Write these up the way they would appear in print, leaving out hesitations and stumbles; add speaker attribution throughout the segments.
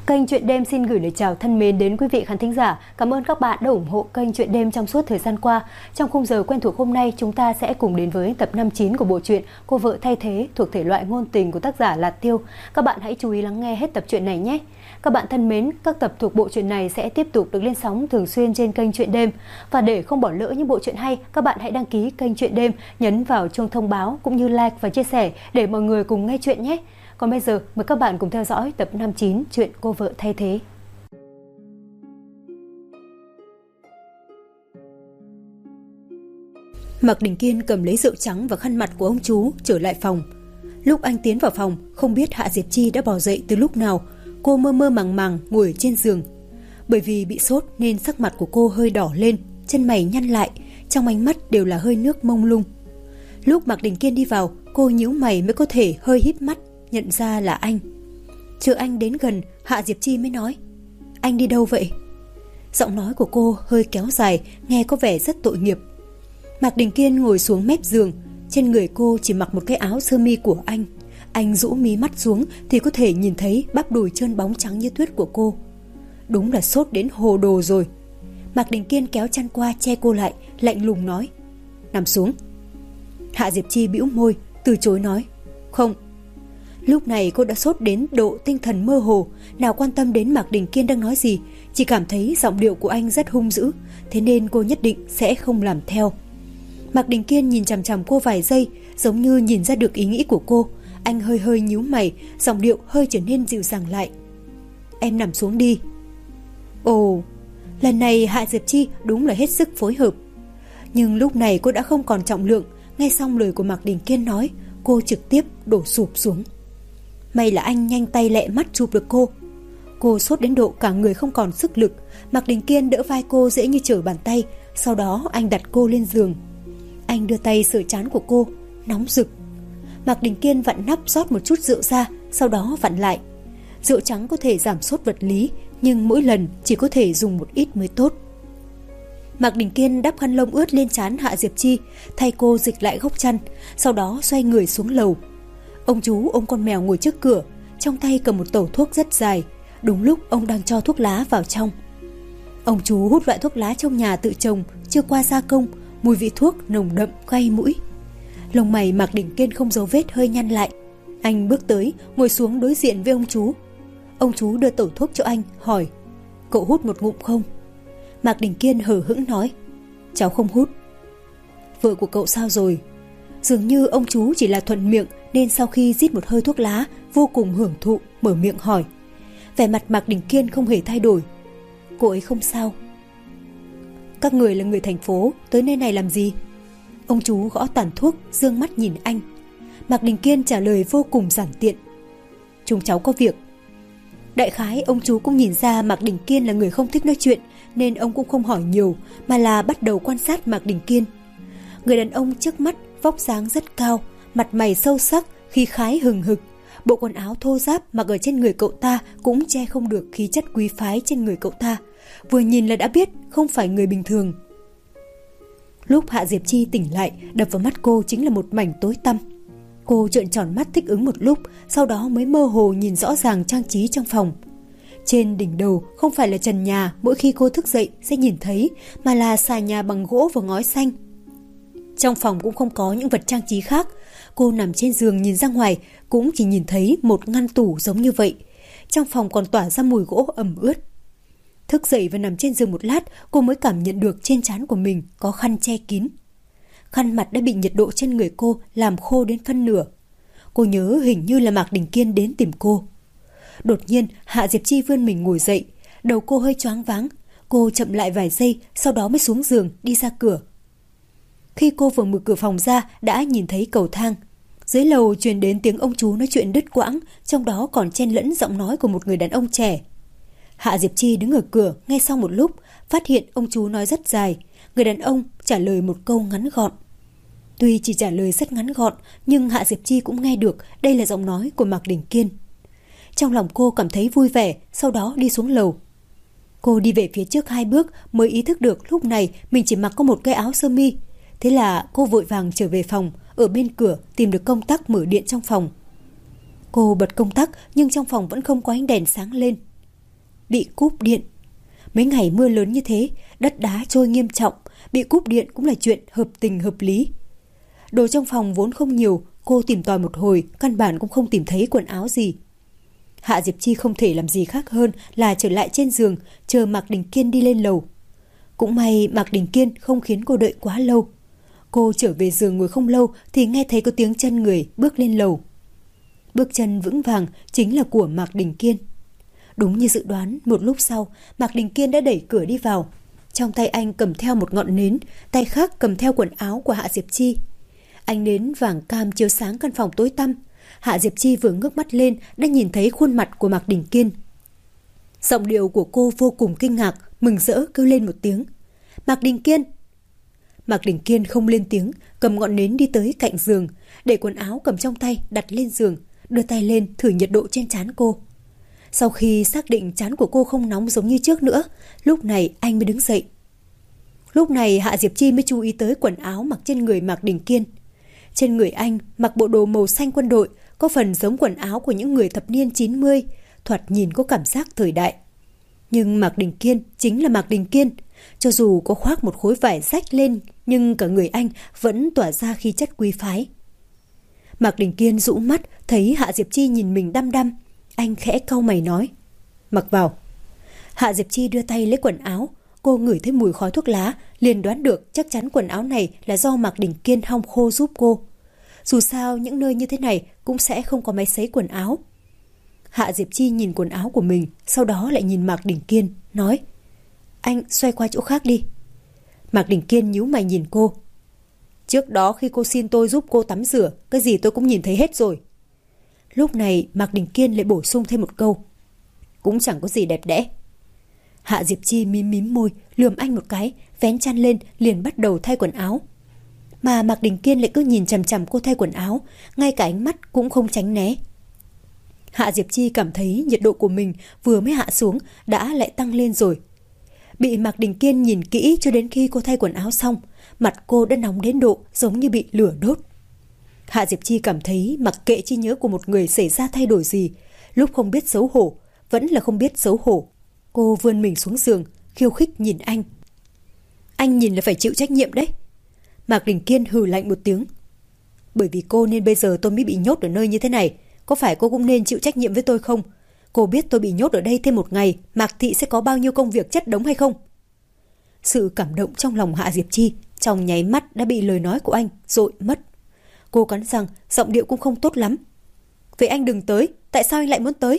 Speaker 1: Kênh Chuyện Đêm xin gửi lời chào thân mến đến quý vị khán thính giả. Cảm ơn các bạn đã ủng hộ kênh Chuyện Đêm trong suốt thời gian qua. Trong khung giờ quen thuộc hôm nay, chúng ta sẽ cùng đến với tập 59 của bộ truyện Cô vợ thay thế thuộc thể loại ngôn tình của tác giả Lạt Tiêu. Các bạn hãy chú ý lắng nghe hết tập truyện này nhé. Các bạn thân mến, các tập thuộc bộ truyện này sẽ tiếp tục được lên sóng thường xuyên trên kênh Chuyện Đêm. Và để không bỏ lỡ những bộ truyện hay, các bạn hãy đăng ký kênh Chuyện Đêm, nhấn vào chuông thông báo cũng như like và chia sẻ để mọi người cùng nghe chuyện nhé. Còn bây giờ, mời các bạn cùng theo dõi tập 59 chuyện Cô vợ thay thế. Mạc Đình Kiên cầm lấy rượu trắng và khăn mặt của ông chú trở lại phòng. Lúc anh tiến vào phòng, không biết Hạ Diệp Chi đã bò dậy từ lúc nào. Cô mơ mơ màng màng ngồi trên giường. Bởi vì bị sốt nên sắc mặt của cô hơi đỏ lên, chân mày nhăn lại, trong ánh mắt đều là hơi nước mông lung. Lúc Mạc Đình Kiên đi vào, cô nhíu mày mới có thể hơi híp mắt nhận ra là anh. Chờ anh đến gần, Hạ Diệp Chi mới nói: "Anh đi đâu vậy?" Giọng nói của cô hơi kéo dài, nghe có vẻ rất tội nghiệp. Mạc Đình Kiên ngồi xuống mép giường, trên người cô chỉ mặc một cái áo sơ mi của anh. Anh rũ mí mắt xuống thì có thể nhìn thấy bắp đùi trơn bóng trắng như tuyết của cô. Đúng là sốt đến hồ đồ rồi. Mạc Đình Kiên kéo chăn qua che cô lại, lạnh lùng nói: "Nằm xuống." Hạ Diệp Chi bĩu môi, từ chối nói: "Không." Lúc này cô đã sốt đến độ tinh thần mơ hồ, nào quan tâm đến Mạc Đình Kiên đang nói gì, chỉ cảm thấy giọng điệu của anh rất hung dữ, thế nên cô nhất định sẽ không làm theo. Mạc Đình Kiên nhìn chằm chằm cô vài giây, giống như nhìn ra được ý nghĩ của cô. Anh hơi hơi nhíu mày, giọng điệu hơi trở nên dịu dàng lại: "Em nằm xuống đi." Ồ, lần này Hạ Diệp Chi đúng là hết sức phối hợp. Nhưng lúc này cô đã không còn trọng lượng, nghe xong lời của Mạc Đình Kiên nói, cô trực tiếp đổ sụp xuống. May là anh nhanh tay lẹ mắt chụp được cô. Cô sốt đến độ cả người không còn sức lực. Mạc Đình Kiên đỡ vai cô dễ như trở bàn tay, sau đó anh đặt cô lên giường. Anh đưa tay sờ trán của cô, nóng rực. Mạc Đình Kiên vặn nắp rót một chút rượu ra, sau đó vặn lại. Rượu trắng có thể giảm sốt vật lý, nhưng mỗi lần chỉ có thể dùng một ít mới tốt. Mạc Đình Kiên đắp khăn lông ướt lên trán Hạ Diệp Chi, thay cô dịch lại góc chăn, sau đó xoay người xuống lầu. Ông chú ôm con mèo ngồi trước cửa, trong tay cầm một tẩu thuốc rất dài. Đúng lúc ông đang cho thuốc lá vào trong. Ông chú hút loại thuốc lá trong nhà tự trồng, chưa qua gia công, mùi vị thuốc nồng đậm cay mũi. Lông mày Mạc Đình Kiên không giấu vết hơi nhăn lại. Anh bước tới, ngồi xuống đối diện với ông chú. Ông chú đưa tẩu thuốc cho anh, hỏi: "Cậu hút một ngụm không?" Mạc Đình Kiên hờ hững nói: "Cháu không hút." "Vợ của cậu sao rồi?" Dường như ông chú chỉ là thuận miệng, nên sau khi rít một hơi thuốc lá, vô cùng hưởng thụ, mở miệng hỏi. Vẻ mặt Mạc Đình Kiên không hề thay đổi: "Cô ấy không sao." "Các người là người thành phố, tới nơi này làm gì?" Ông chú gõ tàn thuốc, dương mắt nhìn anh. Mạc Đình Kiên trả lời vô cùng giản tiện: "Chúng cháu có việc." Đại khái ông chú cũng nhìn ra Mạc Đình Kiên là người không thích nói chuyện, nên ông cũng không hỏi nhiều, mà là bắt đầu quan sát Mạc Đình Kiên. Người đàn ông trước mắt vóc dáng rất cao, mặt mày sâu sắc, khí khái hừng hực. Bộ quần áo thô ráp mặc ở trên người cậu ta cũng che không được khí chất quý phái trên người cậu ta. Vừa nhìn là đã biết không phải người bình thường. Lúc Hạ Diệp Chi tỉnh lại, đập vào mắt cô chính là một mảnh tối tăm. Cô trợn tròn mắt thích ứng một lúc, sau đó mới mơ hồ nhìn rõ ràng trang trí trong phòng. Trên đỉnh đầu không phải là trần nhà mỗi khi cô thức dậy sẽ nhìn thấy, mà là xà nhà bằng gỗ và ngói xanh. Trong phòng cũng không có những vật trang trí khác. Cô nằm trên giường nhìn ra ngoài, cũng chỉ nhìn thấy một ngăn tủ giống như vậy. Trong phòng còn tỏa ra mùi gỗ ẩm ướt. Thức dậy và nằm trên giường một lát, cô mới cảm nhận được trên trán của mình có khăn che kín. Khăn mặt đã bị nhiệt độ trên người cô làm khô đến phân nửa. Cô nhớ hình như là Mạc Đình Kiên đến tìm cô. Đột nhiên Hạ Diệp Chi vươn mình ngồi dậy, đầu cô hơi choáng váng. Cô chậm lại vài giây, sau đó mới xuống giường đi ra cửa. Khi cô vừa mở cửa phòng ra đã nhìn thấy cầu thang. Dưới lầu truyền đến tiếng ông chú nói chuyện đứt quãng, trong đó còn chen lẫn giọng nói của một người đàn ông trẻ. Hạ Diệp Chi đứng ở cửa nghe xong một lúc, phát hiện ông chú nói rất dài. Người đàn ông trả lời một câu ngắn gọn. Tuy chỉ trả lời rất ngắn gọn, nhưng Hạ Diệp Chi cũng nghe được đây là giọng nói của Mạc Đình Kiên. Trong lòng cô cảm thấy vui vẻ, sau đó đi xuống lầu. Cô đi về phía trước 2 bước mới ý thức được lúc này mình chỉ mặc có một cái áo sơ mi. Thế là cô vội vàng trở về phòng, ở bên cửa tìm được công tắc mở điện trong phòng. Cô bật công tắc nhưng trong phòng vẫn không có ánh đèn sáng lên. bị cúp điện. Mấy ngày mưa lớn như thế, đất đá trôi nghiêm trọng, bị cúp điện cũng là chuyện hợp tình hợp lý. Đồ trong phòng vốn không nhiều, cô tìm tòi một hồi, căn bản cũng không tìm thấy quần áo gì. Hạ Diệp Chi không thể làm gì khác hơn là trở lại trên giường, chờ Mạc Đình Kiên đi lên lầu. Cũng may Mạc Đình Kiên không khiến cô đợi quá lâu. Cô trở về giường ngồi không lâu thì nghe thấy có tiếng chân người bước lên lầu. Bước chân vững vàng chính là của Mạc Đình Kiên. Đúng như dự đoán, một lúc sau, Mạc Đình Kiên đã đẩy cửa đi vào. Trong tay anh cầm theo một ngọn nến, tay khác cầm theo quần áo của Hạ Diệp Chi. Ánh nến vàng cam chiếu sáng căn phòng tối tăm. Hạ Diệp Chi vừa ngước mắt lên đã nhìn thấy khuôn mặt của Mạc Đình Kiên. Giọng điệu của cô vô cùng kinh ngạc, mừng rỡ kêu lên một tiếng. Mạc Đình Kiên! Mạc Đình Kiên không lên tiếng, cầm ngọn nến đi tới cạnh giường, để quần áo cầm trong tay đặt lên giường, đưa tay lên thử nhiệt độ trên trán cô. Sau khi xác định trán của cô không nóng giống như trước nữa, lúc này anh mới đứng dậy. Lúc này Hạ Diệp Chi mới chú ý tới quần áo mặc trên người Mạc Đình Kiên. Trên người anh mặc bộ đồ màu xanh quân đội, có phần giống quần áo của những người thập niên 90, thoạt nhìn có cảm giác thời đại. Nhưng Mạc Đình Kiên chính là Mạc Đình Kiên, cho dù có khoác một khối vải rách lên, nhưng cả người anh vẫn tỏa ra khí chất quý phái. Mạc Đình Kiên rũ mắt, thấy Hạ Diệp Chi nhìn mình đăm đăm, anh khẽ cau mày nói: Mặc vào. Hạ Diệp Chi đưa tay lấy quần áo, cô ngửi thấy mùi khói thuốc lá, liền đoán được chắc chắn quần áo này là do Mạc Đình Kiên hong khô giúp cô. Dù sao những nơi như thế này cũng sẽ không có máy sấy quần áo. Hạ Diệp Chi nhìn quần áo của mình, sau đó lại nhìn Mạc Đình Kiên, nói: Anh xoay qua chỗ khác đi. Mạc Đình Kiên nhíu mày nhìn cô. Trước đó khi cô xin tôi giúp cô tắm rửa, cái gì tôi cũng nhìn thấy hết rồi. Lúc này Mạc Đình Kiên lại bổ sung thêm một câu: Cũng chẳng có gì đẹp đẽ. Hạ Diệp Chi mím mím môi, lườm anh một cái, vén chăn lên liền bắt đầu thay quần áo. Mà Mạc Đình Kiên lại cứ nhìn chằm chằm cô thay quần áo, ngay cả ánh mắt cũng không tránh né. Hạ Diệp Chi cảm thấy nhiệt độ của mình vừa mới hạ xuống đã lại tăng lên rồi. Bị Mạc Đình Kiên nhìn kỹ cho đến khi cô thay quần áo xong, mặt cô đã nóng đến độ giống như bị lửa đốt. Hạ Diệp Chi cảm thấy mặc kệ trí nhớ của một người xảy ra thay đổi gì, lúc không biết xấu hổ, vẫn là không biết xấu hổ. Cô vươn mình xuống giường, khiêu khích nhìn anh. Anh nhìn là phải chịu trách nhiệm đấy. Mạc Đình Kiên hừ lạnh một tiếng. Bởi vì cô nên bây giờ tôi mới bị nhốt ở nơi như thế này. Có phải cô cũng nên chịu trách nhiệm với tôi không? Cô biết tôi bị nhốt ở đây thêm một ngày, Mạc Thị sẽ có bao nhiêu công việc chất đống hay không? Sự cảm động trong lòng Hạ Diệp Chi trong nháy mắt đã bị lời nói của anh dội mất. Cô cắn răng, giọng điệu cũng không tốt lắm. Vậy anh đừng tới, tại sao anh lại muốn tới?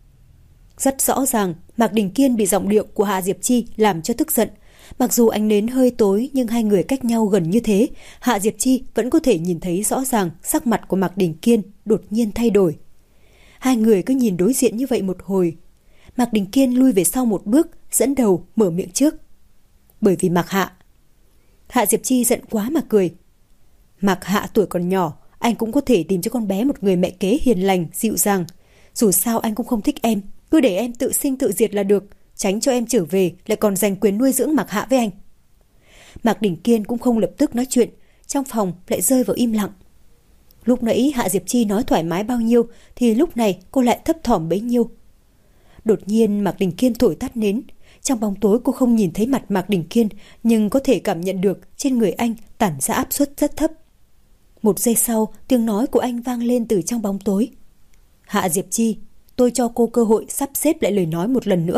Speaker 1: Rất rõ ràng, Mạc Đình Kiên bị giọng điệu của Hạ Diệp Chi làm cho tức giận. Mặc dù ánh nến hơi tối nhưng hai người cách nhau gần như thế, Hạ Diệp Chi vẫn có thể nhìn thấy rõ ràng sắc mặt của Mạc Đình Kiên đột nhiên thay đổi. Hai người cứ nhìn đối diện như vậy một hồi. Mạc Đình Kiên lui về sau một bước, dẫn đầu mở miệng trước. Bởi vì Mạc Hạ. Hạ Diệp Chi giận quá mà cười. Mạc Hạ tuổi còn nhỏ, anh cũng có thể tìm cho con bé một người mẹ kế hiền lành, dịu dàng. Dù sao anh cũng không thích em, cứ để em tự sinh tự diệt là được, tránh cho em trở về lại còn giành quyền nuôi dưỡng Mạc Hạ với anh. Mạc Đình Kiên cũng không lập tức nói chuyện, trong phòng lại rơi vào im lặng. Lúc nãy Hạ Diệp Chi nói thoải mái bao nhiêu thì lúc này cô lại thấp thỏm bấy nhiêu. Đột nhiên Mạc Đình Kiên thổi tắt nến. Trong bóng tối cô không nhìn thấy mặt Mạc Đình Kiên, nhưng có thể cảm nhận được trên người anh tản ra áp suất rất thấp. Một giây sau, tiếng nói của anh vang lên từ trong bóng tối. Hạ Diệp Chi, tôi cho cô cơ hội sắp xếp lại lời nói một lần nữa.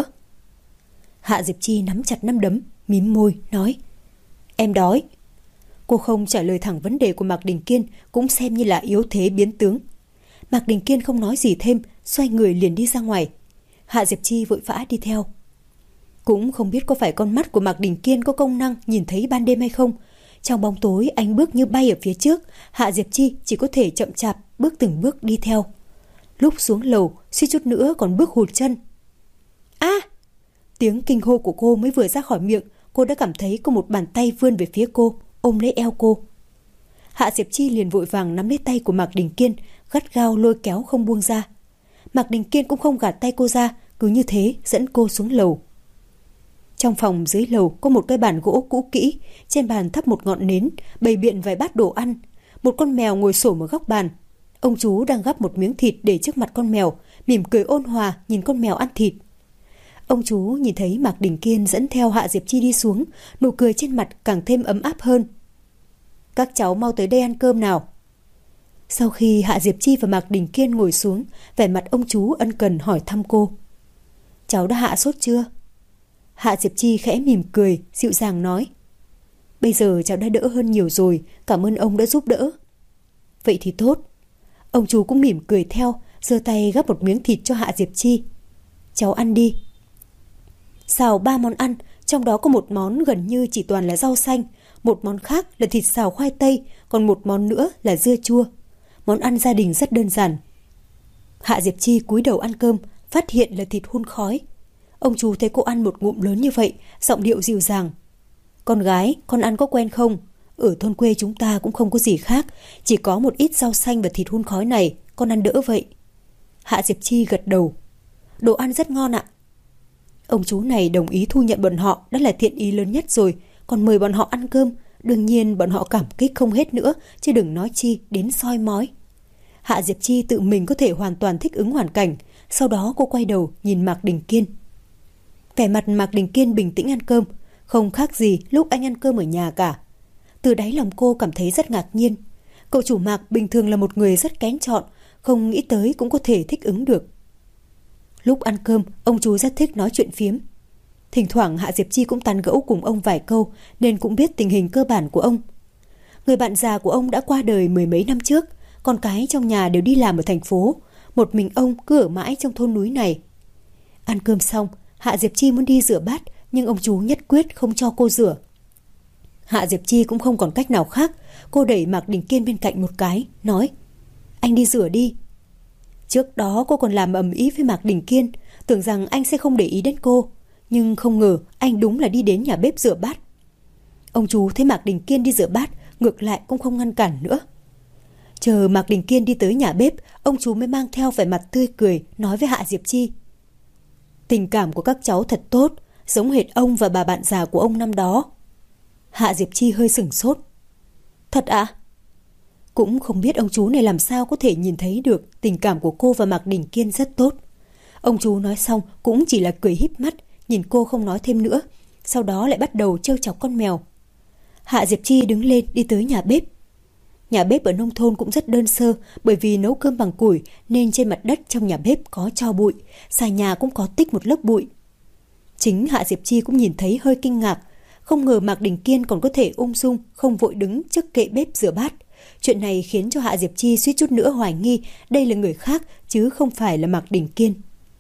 Speaker 1: Hạ Diệp Chi nắm chặt nắm đấm, mím môi, nói. Em đói. Cô không trả lời thẳng vấn đề của Mạc Đình Kiên, cũng xem như là yếu thế biến tướng. Mạc Đình Kiên không nói gì thêm, xoay người liền đi ra ngoài. Hạ Diệp Chi vội vã đi theo. Cũng không biết có phải con mắt của Mạc Đình Kiên có công năng nhìn thấy ban đêm hay không. Trong bóng tối anh bước như bay ở phía trước, Hạ Diệp Chi chỉ có thể chậm chạp bước từng bước đi theo. Lúc xuống lầu, suýt chút nữa còn bước hụt chân. A! Tiếng kinh hô của cô mới vừa ra khỏi miệng, cô đã cảm thấy có một bàn tay vươn về phía cô, ôm lấy eo cô. Hạ Diệp Chi liền vội vàng nắm lấy tay của Mạc Đình Kiên, gắt gao lôi kéo không buông ra. Mạc Đình Kiên cũng không gạt tay cô ra, cứ như thế dẫn cô xuống lầu. Trong phòng dưới lầu có một cái bàn gỗ cũ kỹ, trên bàn thắp một ngọn nến, bày biện vài bát đồ ăn. Một con mèo ngồi xổm ở góc bàn. Ông chú đang gắp một miếng thịt để trước mặt con mèo, mỉm cười ôn hòa nhìn con mèo ăn thịt. Ông chú nhìn thấy Mạc Đình Kiên dẫn theo Hạ Diệp Chi đi xuống, nụ cười trên mặt càng thêm ấm áp hơn. Các cháu mau tới đây ăn cơm nào. Sau khi Hạ Diệp Chi và Mạc Đình Kiên ngồi xuống, vẻ mặt ông chú ân cần hỏi thăm cô. Cháu đã hạ sốt chưa? Hạ Diệp Chi khẽ mỉm cười, dịu dàng nói. Bây giờ cháu đã đỡ hơn nhiều rồi, cảm ơn ông đã giúp đỡ. Vậy thì tốt. Ông chú cũng mỉm cười theo, giơ tay gắp một miếng thịt cho Hạ Diệp Chi. Cháu ăn đi. Xào 3 món ăn, trong đó có một món gần như chỉ toàn là rau xanh, một món khác là thịt xào khoai tây, còn một món nữa là dưa chua. Món ăn gia đình rất đơn giản. Hạ Diệp Chi cúi đầu ăn cơm, phát hiện là thịt hun khói. Ông chú thấy cô ăn một ngụm lớn như vậy, giọng điệu dịu dàng. Con gái, con ăn có quen không? Ở thôn quê chúng ta cũng không có gì khác, chỉ có một ít rau xanh và thịt hun khói này, con ăn đỡ vậy. Hạ Diệp Chi gật đầu. Đồ ăn rất ngon ạ. Ông chú này đồng ý thu nhận bọn họ, đã là thiện ý lớn nhất rồi, còn mời bọn họ ăn cơm, đương nhiên bọn họ cảm kích không hết nữa, chứ đừng nói chi đến soi mói. Hạ Diệp Chi tự mình có thể hoàn toàn thích ứng hoàn cảnh, sau đó cô quay đầu nhìn Mạc Đình Kiên. Vẻ mặt Mạc Đình Kiên bình tĩnh ăn cơm, không khác gì lúc anh ăn cơm ở nhà cả. Từ đáy lòng cô cảm thấy rất ngạc nhiên. Cậu chủ Mạc bình thường là một người rất kén chọn, không nghĩ tới cũng có thể thích ứng được. Lúc ăn cơm, ông chú rất thích nói chuyện phiếm. Thỉnh thoảng Hạ Diệp Chi cũng tán gẫu cùng ông vài câu, nên cũng biết tình hình cơ bản của ông. Người bạn già của ông đã qua đời 10 mấy năm trước, con cái trong nhà đều đi làm ở thành phố, một mình ông cứ ở mãi trong thôn núi này. Ăn cơm xong, Hạ Diệp Chi muốn đi rửa bát, nhưng ông chú nhất quyết không cho cô rửa. Hạ Diệp Chi cũng không còn cách nào khác, cô đẩy Mạc Đình Kiên bên cạnh một cái, nói: Anh đi rửa đi. Trước đó cô còn làm ầm ĩ với Mạc Đình Kiên, tưởng rằng anh sẽ không để ý đến cô, nhưng không ngờ anh đúng là đi đến nhà bếp rửa bát. Ông chú thấy Mạc Đình Kiên đi rửa bát, ngược lại cũng không ngăn cản nữa. Chờ Mạc Đình Kiên đi tới nhà bếp, ông chú mới mang theo vẻ mặt tươi cười, nói với Hạ Diệp Chi: Tình cảm của các cháu thật tốt, giống hệt ông và bà bạn già của ông năm đó. Hạ Diệp Chi hơi sửng sốt. Thật ạ? Cũng không biết ông chú này làm sao có thể nhìn thấy được tình cảm của cô và Mạc Đình Kiên rất tốt. Ông chú nói xong cũng chỉ là cười híp mắt, nhìn cô không nói thêm nữa, sau đó lại bắt đầu trêu chọc con mèo. Hạ Diệp Chi đứng lên đi tới nhà bếp. Nhà bếp ở nông thôn cũng rất đơn sơ, bởi vì nấu cơm bằng củi nên trên mặt đất trong nhà bếp có tro bụi, xà nhà cũng có tích một lớp bụi. Chính Hạ Diệp Chi cũng nhìn thấy hơi kinh ngạc, không ngờ Mạc Đình Kiên còn có thể ung dung, không vội đứng trước kệ bếp rửa bát. Chuyện này khiến cho Hạ Diệp Chi suýt chút nữa hoài nghi đây là người khác chứ không phải là Mạc Đình Kiên.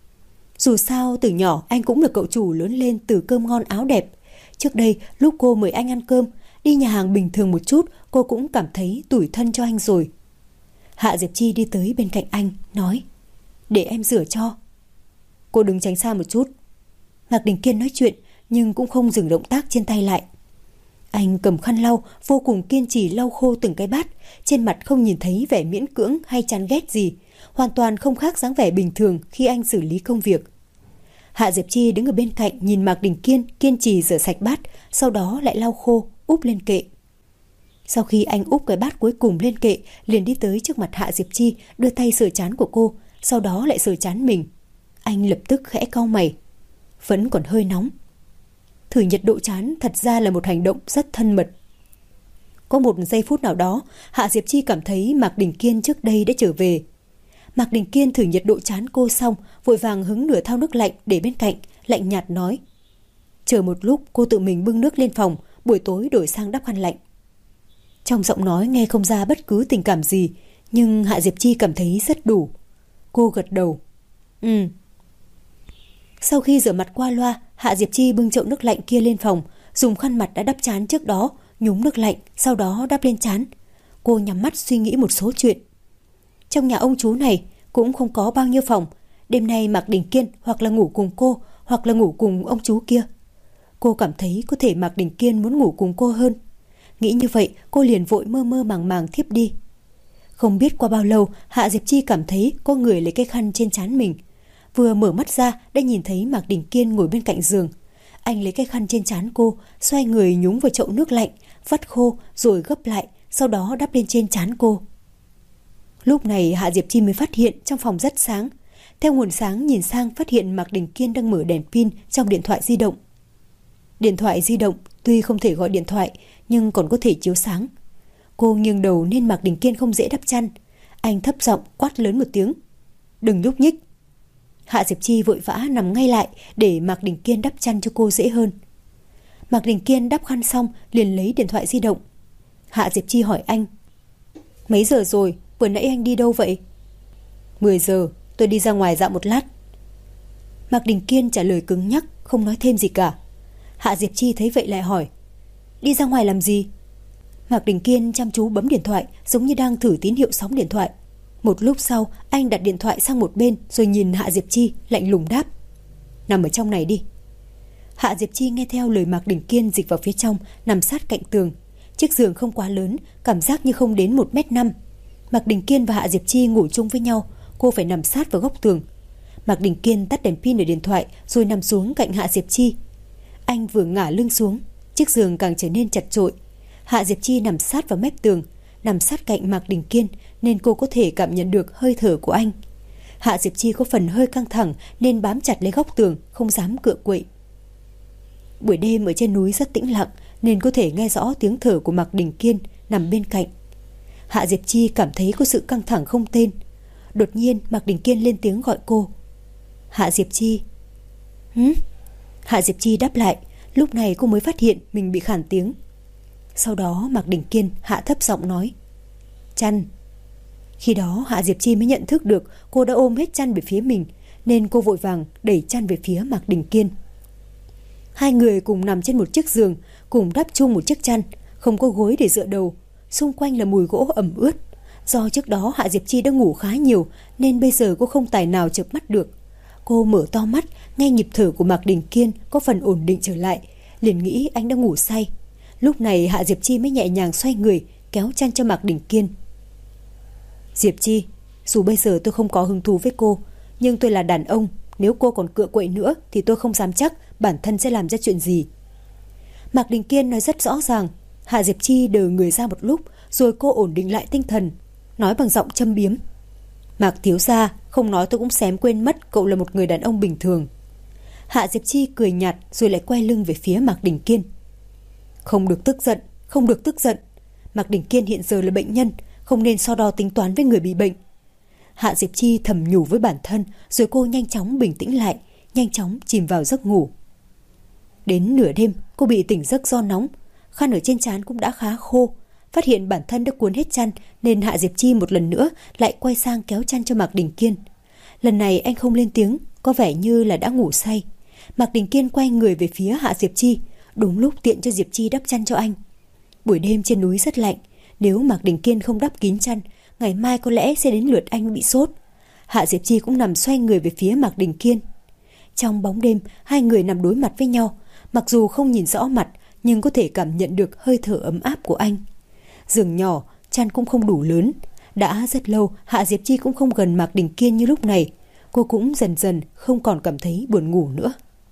Speaker 1: Dù sao từ nhỏ anh cũng là cậu chủ lớn lên từ cơm ngon áo đẹp. Trước đây lúc cô mời anh ăn cơm, đi nhà hàng bình thường một chút, cô cũng cảm thấy tủi thân cho anh rồi. Hạ Diệp Chi đi tới bên cạnh anh, nói: Để em rửa cho. Cô đứng tránh xa một chút. Mạc Đình Kiên nói chuyện nhưng cũng không dừng động tác trên tay lại. Anh cầm khăn lau, vô cùng kiên trì lau khô từng cái bát, trên mặt không nhìn thấy vẻ miễn cưỡng hay chán ghét gì, hoàn toàn không khác dáng vẻ bình thường khi anh xử lý công việc. Hạ Diệp Chi đứng ở bên cạnh nhìn Mạc Đình Kiên kiên trì rửa sạch bát, sau đó lại lau khô, úp lên kệ. Sau khi anh úp cái bát cuối cùng lên kệ, liền đi tới trước mặt Hạ Diệp Chi, đưa tay sờ trán của cô, sau đó lại sờ trán mình. Anh lập tức khẽ cau mày. Vẫn còn hơi nóng. Thử nhiệt độ trán thật ra là một hành động rất thân mật. Có một giây phút nào đó, Hạ Diệp Chi cảm thấy Mạc Đình Kiên trước đây đã trở về. Mạc Đình Kiên thử nhiệt độ trán cô xong, vội vàng hứng nửa thau nước lạnh để bên cạnh, lạnh nhạt nói: Chờ một lúc cô tự mình bưng nước lên phòng, buổi tối đổi sang đắp khăn lạnh. Trong giọng nói nghe không ra bất cứ tình cảm gì, nhưng Hạ Diệp Chi cảm thấy rất đủ. Cô gật đầu. Sau khi rửa mặt qua loa, Hạ Diệp Chi bưng chậu nước lạnh kia lên phòng, dùng khăn mặt đã đắp trán trước đó, nhúng nước lạnh, sau đó đắp lên trán. Cô nhắm mắt suy nghĩ một số chuyện. Trong nhà ông chú này cũng không có bao nhiêu phòng, đêm nay Mạc Đình Kiên hoặc là ngủ cùng cô, hoặc là ngủ cùng ông chú kia. Cô cảm thấy có thể Mạc Đình Kiên muốn ngủ cùng cô hơn. Nghĩ như vậy, cô liền vội mơ mơ màng màng thiếp đi. Không biết qua bao lâu, Hạ Diệp Chi cảm thấy có người lấy cái khăn trên trán mình. Vừa mở mắt ra đã nhìn thấy Mạc Đình Kiên ngồi bên cạnh giường. Anh lấy cái khăn trên trán cô, xoay người nhúng vào chậu nước lạnh, vắt khô rồi gấp lại, sau đó đắp lên trên trán cô. Lúc này Hạ Diệp Chi mới phát hiện trong phòng rất sáng. theo nguồn sáng nhìn sang phát hiện Mạc Đình Kiên đang mở đèn pin trong điện thoại di động. Điện thoại di động tuy không thể gọi điện thoại nhưng còn có thể chiếu sáng. Cô nghiêng đầu nên Mạc Đình Kiên không dễ đắp chăn. Anh thấp giọng quát lớn một tiếng: "Đừng nhúc nhích." Hạ Diệp Chi vội vã nằm ngay lại để Mạc Đình Kiên đắp chăn cho cô dễ hơn. Mạc Đình Kiên đắp khăn xong liền lấy điện thoại di động. Hạ Diệp Chi hỏi anh: "Mấy giờ rồi? Vừa nãy anh đi đâu vậy?" 10 giờ, tôi đi ra ngoài dạo một lát." Mạc Đình Kiên trả lời cứng nhắc, không nói thêm gì cả. Hạ Diệp Chi thấy vậy lại hỏi: "Đi ra ngoài làm gì?" Mạc Đình Kiên chăm chú bấm điện thoại, giống như đang thử tín hiệu sóng điện thoại. Một lúc sau, anh đặt điện thoại sang một bên rồi nhìn Hạ Diệp Chi, lạnh lùng đáp: "Nằm ở trong này đi." Hạ Diệp Chi nghe theo lời Mạc Đình Kiên dịch vào phía trong, nằm sát cạnh tường. Chiếc giường không quá lớn, cảm giác như không đến 1m5. Mạc Đình Kiên và Hạ Diệp Chi ngủ chung với nhau, cô phải nằm sát vào góc tường. Mạc Đình Kiên tắt đèn pin ở điện thoại rồi nằm xuống cạnh Hạ Diệp Chi. Anh vừa ngả lưng xuống, chiếc giường càng trở nên chật chội. Hạ Diệp Chi nằm sát vào mép tường, nằm sát cạnh Mạc Đình Kiên nên cô có thể cảm nhận được hơi thở của anh. Hạ Diệp Chi có phần hơi căng thẳng nên bám chặt lấy góc tường, không dám cựa quậy. Buổi đêm ở trên núi rất tĩnh lặng nên có thể nghe rõ tiếng thở của Mạc Đình Kiên nằm bên cạnh. Hạ Diệp Chi cảm thấy có sự căng thẳng không tên. Đột nhiên Mạc Đình Kiên lên tiếng gọi cô: "Hạ Diệp Chi." "Hử?" Hạ Diệp Chi đáp lại. Lúc này cô mới phát hiện mình bị khản tiếng. Sau đó Mạc Đình Kiên hạ thấp giọng nói: "Chăn." Khi đó Hạ Diệp Chi mới nhận thức được cô đã ôm hết chăn về phía mình, nên cô vội vàng đẩy chăn về phía Mạc Đình Kiên. Hai người cùng nằm trên một chiếc giường, cùng đắp chung một chiếc chăn, không có gối để dựa đầu. Xung quanh là mùi gỗ ẩm ướt. Do trước đó Hạ Diệp Chi đã ngủ khá nhiều nên bây giờ cô không tài nào chợp mắt được. Cô mở to mắt, nghe nhịp thở của Mạc Đình Kiên có phần ổn định trở lại, liền nghĩ anh đã ngủ say. Lúc này Hạ Diệp Chi mới nhẹ nhàng xoay người, kéo chăn cho Mạc Đình Kiên. "Diệp Chi, dù bây giờ tôi không có hứng thú với cô, nhưng tôi là đàn ông, nếu cô còn cựa quậy nữa thì tôi không dám chắc bản thân sẽ làm ra chuyện gì." Mạc Đình Kiên nói rất rõ ràng. Hạ Diệp Chi đờ người ra một lúc rồi cô ổn định lại tinh thần, nói bằng giọng châm biếm: "Mạc thiếu gia, không nói tôi cũng xém quên mất cậu là một người đàn ông bình thường." Hạ Diệp Chi cười nhạt rồi lại quay lưng về phía Mạc Đình Kiên. "Không được tức giận, không được tức giận. Mạc Đình Kiên hiện giờ là bệnh nhân, không nên so đo tính toán với người bị bệnh." Hạ Diệp Chi thầm nhủ với bản thân rồi cô nhanh chóng bình tĩnh lại, nhanh chóng chìm vào giấc ngủ. Đến nửa đêm cô bị tỉnh giấc do nóng, khăn ở trên trán cũng đã khá khô. Phát hiện bản thân đã cuốn hết chăn nên Hạ Diệp Chi một lần nữa lại quay sang kéo chăn cho Mạc Đình Kiên. Lần này anh không lên tiếng, có vẻ như là đã ngủ say. Mạc Đình Kiên quay người về phía Hạ Diệp Chi, đúng lúc tiện cho Diệp Chi đắp chăn cho anh. Buổi đêm trên núi rất lạnh, nếu Mạc Đình Kiên không đắp kín chăn, ngày mai có lẽ sẽ đến lượt anh bị sốt. Hạ Diệp Chi cũng nằm xoay người về phía Mạc Đình Kiên. Trong bóng đêm, hai người nằm đối mặt với nhau, mặc dù không nhìn rõ mặt nhưng có thể cảm nhận được hơi thở ấm áp của anh. Giường nhỏ, chăn cũng không đủ lớn. Đã rất lâu Hạ Diệp Chi cũng không gần Mạc Đình Kiên như lúc này. Cô cũng dần dần không còn cảm thấy buồn ngủ nữa.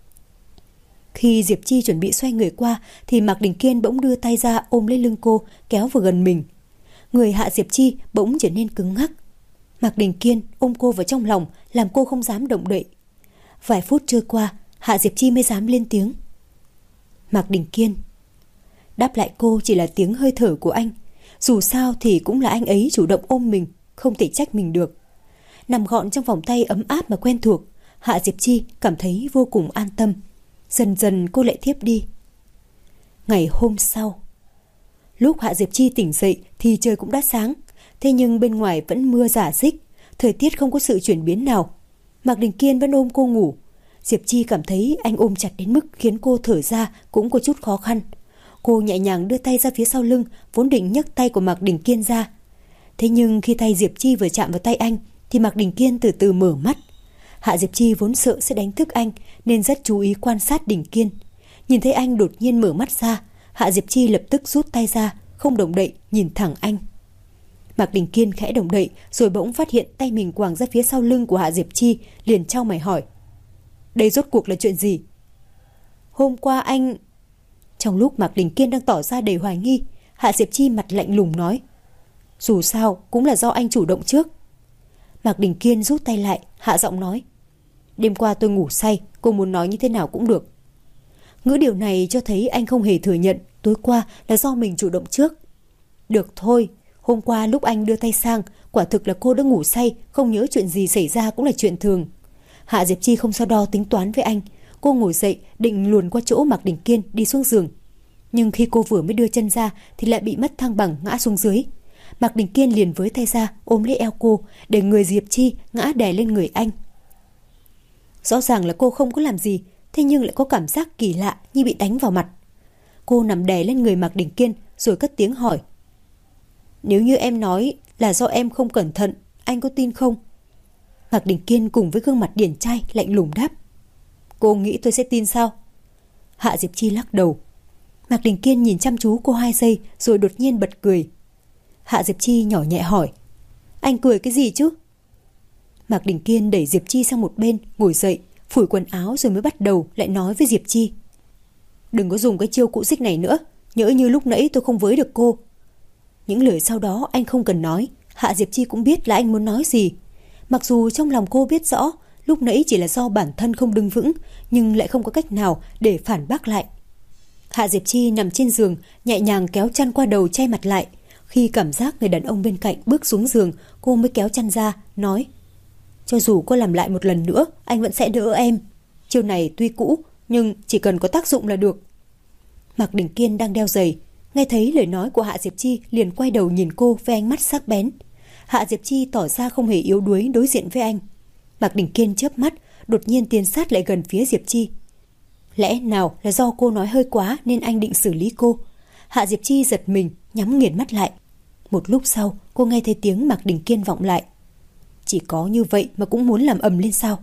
Speaker 1: Khi Diệp Chi chuẩn bị xoay người qua thì Mạc Đình Kiên bỗng đưa tay ra ôm lấy lưng cô, kéo vào gần mình. Người Hạ Diệp Chi bỗng trở nên cứng ngắc. Mạc Đình Kiên ôm cô vào trong lòng, làm cô không dám động đậy. Vài phút trôi qua, Hạ Diệp Chi mới dám lên tiếng: "Mạc Đình Kiên." Đáp lại cô chỉ là tiếng hơi thở của anh. Dù sao thì cũng là anh ấy chủ động ôm mình, không thể trách mình được. Nằm gọn trong vòng tay ấm áp mà quen thuộc, Hạ Diệp Chi cảm thấy vô cùng an tâm. Dần dần cô lại thiếp đi. Ngày hôm sau, lúc Hạ Diệp Chi tỉnh dậy thì trời cũng đã sáng. Thế nhưng bên ngoài vẫn mưa rả rích, thời tiết không có sự chuyển biến nào. Mạc Đình Kiên vẫn ôm cô ngủ. Diệp Chi cảm thấy anh ôm chặt đến mức khiến cô thở ra cũng có chút khó khăn. Cô nhẹ nhàng đưa tay ra phía sau lưng, vốn định nhấc tay của Mạc Đình Kiên ra. Thế nhưng khi tay Diệp Chi vừa chạm vào tay anh thì Mạc Đình Kiên từ từ mở mắt. Hạ Diệp Chi vốn sợ sẽ đánh thức anh nên rất chú ý quan sát Đình Kiên. Nhìn thấy anh đột nhiên mở mắt ra, Hạ Diệp Chi lập tức rút tay ra, không động đậy, nhìn thẳng anh. Mạc Đình Kiên khẽ động đậy rồi bỗng phát hiện tay mình quàng ra phía sau lưng của Hạ Diệp Chi, liền chau mày hỏi: "Đây rốt cuộc là chuyện gì?" "Hôm qua anh..." Trong lúc Mạc Đình Kiên đang tỏ ra đầy hoài nghi, Hạ Diệp Chi mặt lạnh lùng nói: "Dù sao cũng là do anh chủ động trước." Mạc Đình Kiên rút tay lại, hạ giọng nói: Đêm qua tôi ngủ say, cô muốn nói như thế nào cũng được. Ngữ điều này cho thấy anh không hề thừa nhận tối qua là do mình chủ động trước. Được thôi, hôm qua lúc anh đưa tay sang, quả thực là cô đã ngủ say, không nhớ chuyện gì xảy ra cũng là chuyện thường. Hạ Diệp Chi không so đo tính toán với anh. Cô ngồi dậy định luồn qua chỗ Mạc Đình Kiên đi xuống giường. Nhưng khi cô vừa mới đưa chân ra thì lại bị mất thăng bằng ngã xuống dưới. Mạc Đình Kiên liền với tay ra ôm lấy eo cô, để người Diệp Chi ngã đè lên người anh. Rõ ràng là cô không có làm gì, thế nhưng lại có cảm giác kỳ lạ như bị đánh vào mặt. Cô nằm đè lên người Mạc Đình Kiên rồi cất tiếng hỏi: Nếu như em nói là do em không cẩn thận, anh có tin không? Mạc Đình Kiên cùng với gương mặt điển trai lạnh lùng đáp: Cô nghĩ tôi sẽ tin sao? Hạ Diệp Chi lắc đầu. Mạc Đình Kiên nhìn chăm chú cô 2 giây rồi đột nhiên bật cười. Hạ Diệp Chi nhỏ nhẹ hỏi: Anh cười cái gì chứ? Mạc Đình Kiên đẩy Diệp Chi sang một bên, ngồi dậy, phủi quần áo rồi mới bắt đầu lại nói với Diệp Chi: Đừng có dùng cái chiêu cũ xích này nữa, nhỡ như lúc nãy tôi không với được cô. Những lời sau đó anh không cần nói, Hạ Diệp Chi cũng biết là anh muốn nói gì. Mặc dù trong lòng cô biết rõ lúc nãy chỉ là do bản thân không đứng vững, nhưng lại không có cách nào để phản bác lại. Hạ Diệp Chi nằm trên giường, nhẹ nhàng kéo chăn qua đầu che mặt lại. Khi cảm giác người đàn ông bên cạnh bước xuống giường, cô mới kéo chăn ra, nói: Cho dù cô làm lại một lần nữa, anh vẫn sẽ đỡ em. Chiêu này tuy cũ, nhưng chỉ cần có tác dụng là được. Mạc Đình Kiên đang đeo giày, nghe thấy lời nói của Hạ Diệp Chi liền quay đầu nhìn cô với ánh mắt sắc bén. Hạ Diệp Chi tỏ ra không hề yếu đuối đối diện với anh. Mạc Đình Kiên chớp mắt, đột nhiên tiến sát lại gần phía Diệp Chi. Lẽ nào là do cô nói hơi quá nên anh định xử lý cô? Hạ Diệp Chi giật mình, nhắm nghiền mắt lại. Một lúc sau, cô nghe thấy tiếng Mạc Đình Kiên vọng lại: Chỉ có như vậy mà cũng muốn làm ầm lên sao?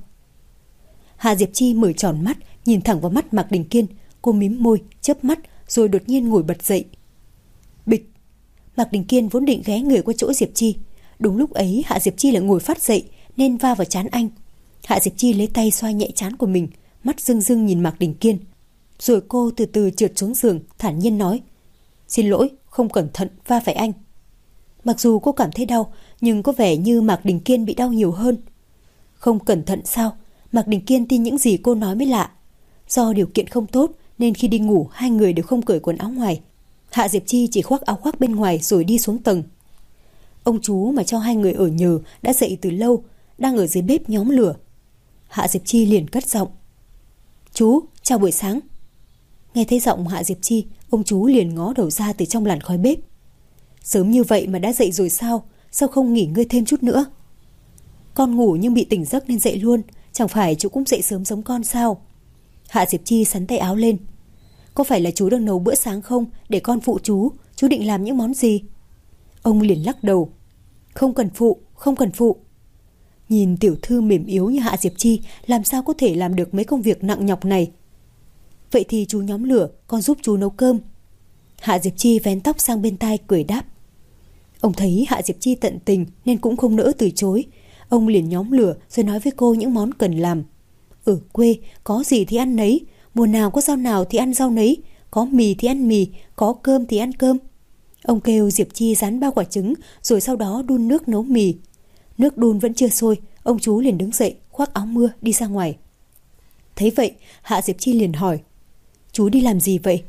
Speaker 1: Hạ Diệp Chi mở tròn mắt, nhìn thẳng vào mắt Mạc Đình Kiên. Cô mím môi, chớp mắt rồi đột nhiên ngồi bật dậy. Bịch! Mạc Đình Kiên vốn định ghé người qua chỗ Diệp Chi. Đúng lúc ấy Hạ Diệp Chi lại ngồi phát dậy nên va vào trán anh. Hạ Diệp Chi lấy tay xoa nhẹ trán của mình, mắt rưng rưng nhìn Mạc Đình Kiên. Rồi cô từ từ trượt xuống giường, thản nhiên nói: Xin lỗi, không cẩn thận va phải anh. Mặc dù cô cảm thấy đau, nhưng có vẻ như Mạc Đình Kiên bị đau nhiều hơn. Không cẩn thận sao? Mạc Đình Kiên tin những gì cô nói mới lạ. Do điều kiện không tốt nên khi đi ngủ hai người đều không cởi quần áo ngoài. Hạ Diệp Chi chỉ khoác áo khoác bên ngoài rồi đi xuống tầng. Ông chú mà cho hai người ở nhờ đã dậy từ lâu, đang ở dưới bếp nhóm lửa. Hạ Diệp Chi liền cất giọng: Chú, chào buổi sáng. Nghe thấy giọng Hạ Diệp Chi, ông chú liền ngó đầu ra từ trong làn khói bếp. Sớm như vậy mà đã dậy rồi sao? Sao không nghỉ ngơi thêm chút nữa? Con ngủ nhưng bị tỉnh giấc nên dậy luôn. Chẳng phải chú cũng dậy sớm giống con sao? Hạ Diệp Chi xắn tay áo lên. Có phải là chú đang nấu bữa sáng không? Để con phụ chú. Chú định làm những món gì? Ông liền lắc đầu. Không cần phụ, không cần phụ. Nhìn tiểu thư mềm yếu như Hạ Diệp Chi, làm sao có thể làm được mấy công việc nặng nhọc này? Vậy thì chú nhóm lửa, con giúp chú nấu cơm. Hạ Diệp Chi vén tóc sang bên tai cười đáp. Ông thấy Hạ Diệp Chi tận tình nên cũng không nỡ từ chối. Ông liền nhóm lửa rồi nói với cô những món cần làm. Ở quê có gì thì ăn nấy, mùa nào có rau nào thì ăn rau nấy, có mì thì ăn mì, có cơm thì ăn cơm. Ông kêu Diệp Chi rán 3 quả trứng rồi sau đó đun nước nấu mì. Nước đun vẫn chưa sôi, ông chú liền đứng dậy khoác áo mưa đi ra ngoài. Thấy vậy, Hạ Diệp Chi liền hỏi: Chú đi làm gì vậy?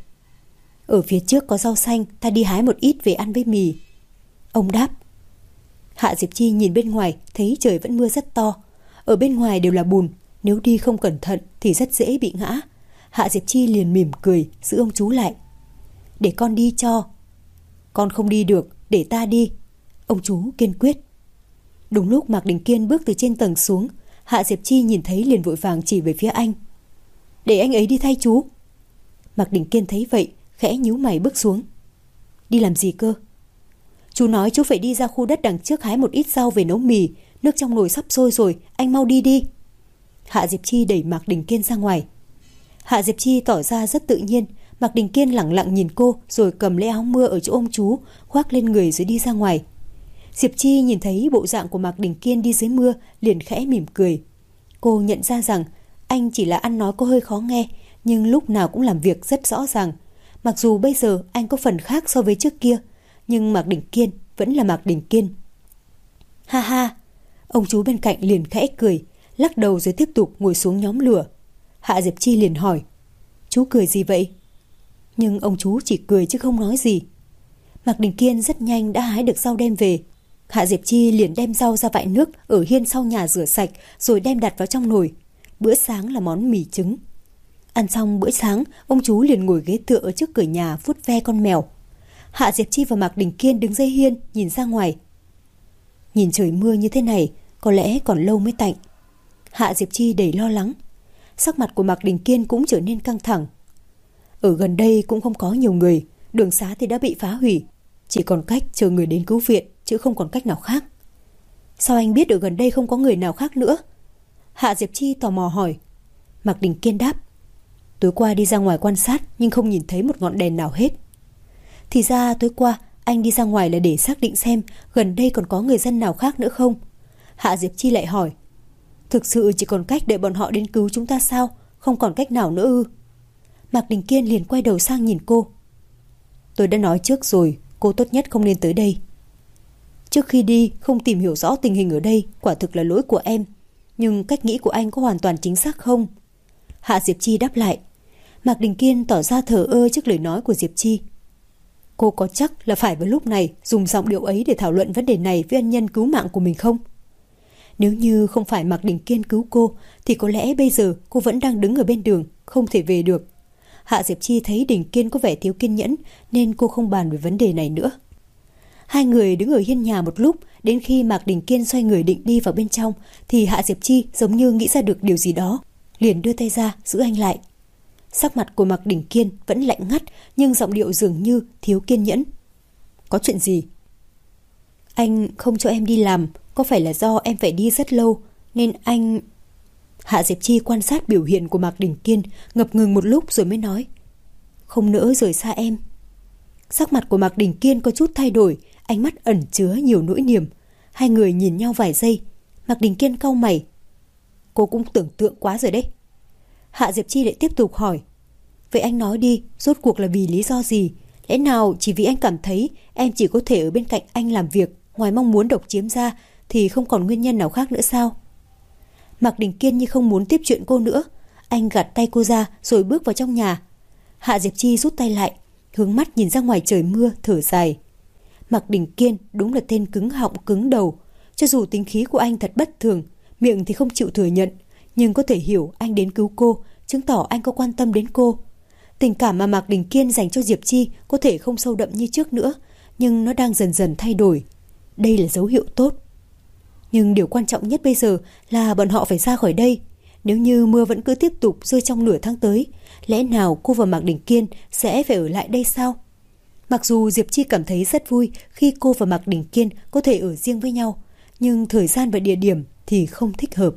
Speaker 1: Ở phía trước có rau xanh, ta đi hái một ít về ăn với mì. Ông đáp. Hạ Diệp Chi nhìn bên ngoài, thấy trời vẫn mưa rất to. Ở bên ngoài đều là bùn, nếu đi không cẩn thận thì rất dễ bị ngã. Hạ Diệp Chi liền mỉm cười, giữ ông chú lại. Để con đi cho. Con không đi được, để ta đi. Ông chú kiên quyết. Đúng lúc Mạc Đình Kiên bước từ trên tầng xuống, Hạ Diệp Chi nhìn thấy liền vội vàng chỉ về phía anh. Để anh ấy đi thay chú. Mạc Đình Kiên thấy vậy, khẽ nhíu mày bước xuống. Đi làm gì cơ? Chú nói chú phải đi ra khu đất đằng trước hái một ít rau về nấu mì. Nước trong nồi sắp sôi rồi, anh mau đi đi. Hạ Diệp Chi đẩy Mạc Đình Kiên ra ngoài. Hạ Diệp Chi tỏ ra rất tự nhiên. Mạc Đình Kiên lẳng lặng nhìn cô rồi cầm lấy áo mưa ở chỗ ông chú, khoác lên người rồi đi ra ngoài. Diệp Chi nhìn thấy bộ dạng của Mạc Đình Kiên đi dưới mưa liền khẽ mỉm cười. Cô nhận ra rằng anh chỉ là ăn nói có hơi khó nghe, nhưng lúc nào cũng làm việc rất rõ ràng. Mặc dù bây giờ anh có phần khác so với trước kia, nhưng Mạc Đình Kiên vẫn là Mạc Đình Kiên. Ha ha, Ông chú bên cạnh liền khẽ cười, lắc đầu rồi tiếp tục ngồi xuống nhóm lửa. Hạ Diệp Chi liền hỏi: Chú cười gì vậy? Nhưng ông chú chỉ cười chứ không nói gì. Mạc Đình Kiên rất nhanh đã hái được rau đem về. Hạ Diệp Chi liền đem rau ra vại nước ở hiên sau nhà rửa sạch rồi đem đặt vào trong nồi. Bữa sáng là món mì trứng. Ăn xong bữa sáng, ông chú liền ngồi ghế tựa ở trước cửa nhà vuốt ve con mèo. Hạ Diệp Chi và Mạc Đình Kiên đứng dưới hiên nhìn ra ngoài. Nhìn trời mưa như thế này, có lẽ còn lâu mới tạnh. Hạ Diệp Chi đầy lo lắng. Sắc mặt của Mạc Đình Kiên cũng trở nên căng thẳng. Ở gần đây cũng không có nhiều người, đường xá thì đã bị phá hủy, chỉ còn cách chờ người đến cứu viện, chứ không còn cách nào khác. Sao anh biết ở gần đây không có người nào khác nữa? Hạ Diệp Chi tò mò hỏi. Mạc Đình Kiên đáp: Tối qua đi ra ngoài quan sát nhưng không nhìn thấy một ngọn đèn nào hết. Thì ra tối qua anh đi ra ngoài là để xác định xem gần đây còn có người dân nào khác nữa không. Hạ Diệp Chi lại hỏi: Thực sự chỉ còn cách đợi bọn họ đến cứu chúng ta sao? Không còn cách nào nữa ư? Mạc Đình Kiên liền quay đầu sang nhìn cô. Tôi đã nói trước rồi, cô tốt nhất không nên tới đây. Trước khi đi không tìm hiểu rõ tình hình ở đây quả thực là lỗi của em. Nhưng cách nghĩ của anh có hoàn toàn chính xác không? Hạ Diệp Chi đáp lại. Mạc Đình Kiên tỏ ra thờ ơ trước lời nói của Diệp Chi. Cô có chắc là phải vào lúc này dùng giọng điệu ấy để thảo luận vấn đề này với ân nhân cứu mạng của mình không? Nếu như không phải Mạc Đình Kiên cứu cô thì có lẽ bây giờ cô vẫn đang đứng ở bên đường, không thể về được. Hạ Diệp Chi thấy Đình Kiên có vẻ thiếu kiên nhẫn nên cô không bàn về vấn đề này nữa. Hai người đứng ở hiên nhà một lúc, đến khi Mạc Đình Kiên xoay người định đi vào bên trong thì Hạ Diệp Chi giống như nghĩ ra được điều gì đó, liền đưa tay ra giữ anh lại. Sắc mặt của Mạc Đình Kiên vẫn lạnh ngắt nhưng giọng điệu dường như thiếu kiên nhẫn. Có chuyện gì? Anh không cho em đi làm, có phải là do em phải đi rất lâu nên anh... Hạ Diệp Chi quan sát biểu hiện của Mạc Đình Kiên, ngập ngừng một lúc rồi mới nói: Không nỡ rời xa em. Sắc mặt của Mạc Đình Kiên có chút thay đổi, ánh mắt ẩn chứa nhiều nỗi niềm. Hai người nhìn nhau vài giây. Mạc Đình Kiên cau mày. Cô cũng tưởng tượng quá rồi đấy. Hạ Diệp Chi lại tiếp tục hỏi: Vậy anh nói đi, rốt cuộc là vì lý do gì? Lẽ nào chỉ vì anh cảm thấy em chỉ có thể ở bên cạnh anh làm việc, ngoài mong muốn độc chiếm ra thì không còn nguyên nhân nào khác nữa sao? Mạc Đình Kiên như không muốn tiếp chuyện cô nữa. Anh gạt tay cô ra rồi bước vào trong nhà. Hạ Diệp Chi rút tay lại, hướng mắt nhìn ra ngoài trời mưa, thở dài. Mạc Đình Kiên đúng là tên cứng họng cứng đầu. Cho dù tính khí của anh thật bất thường, miệng thì không chịu thừa nhận, nhưng có thể hiểu anh đến cứu cô, chứng tỏ anh có quan tâm đến cô. Tình cảm mà Mạc Đình Kiên dành cho Diệp Chi có thể không sâu đậm như trước nữa, nhưng nó đang dần dần thay đổi. Đây là dấu hiệu tốt. Nhưng điều quan trọng nhất bây giờ là bọn họ phải ra khỏi đây. Nếu như mưa vẫn cứ tiếp tục rơi trong nửa tháng tới, lẽ nào cô và Mạc Đình Kiên sẽ phải ở lại đây sao? Mặc dù Diệp Chi cảm thấy rất vui khi cô và Mạc Đình Kiên có thể ở riêng với nhau, nhưng thời gian và địa điểm thì không thích hợp.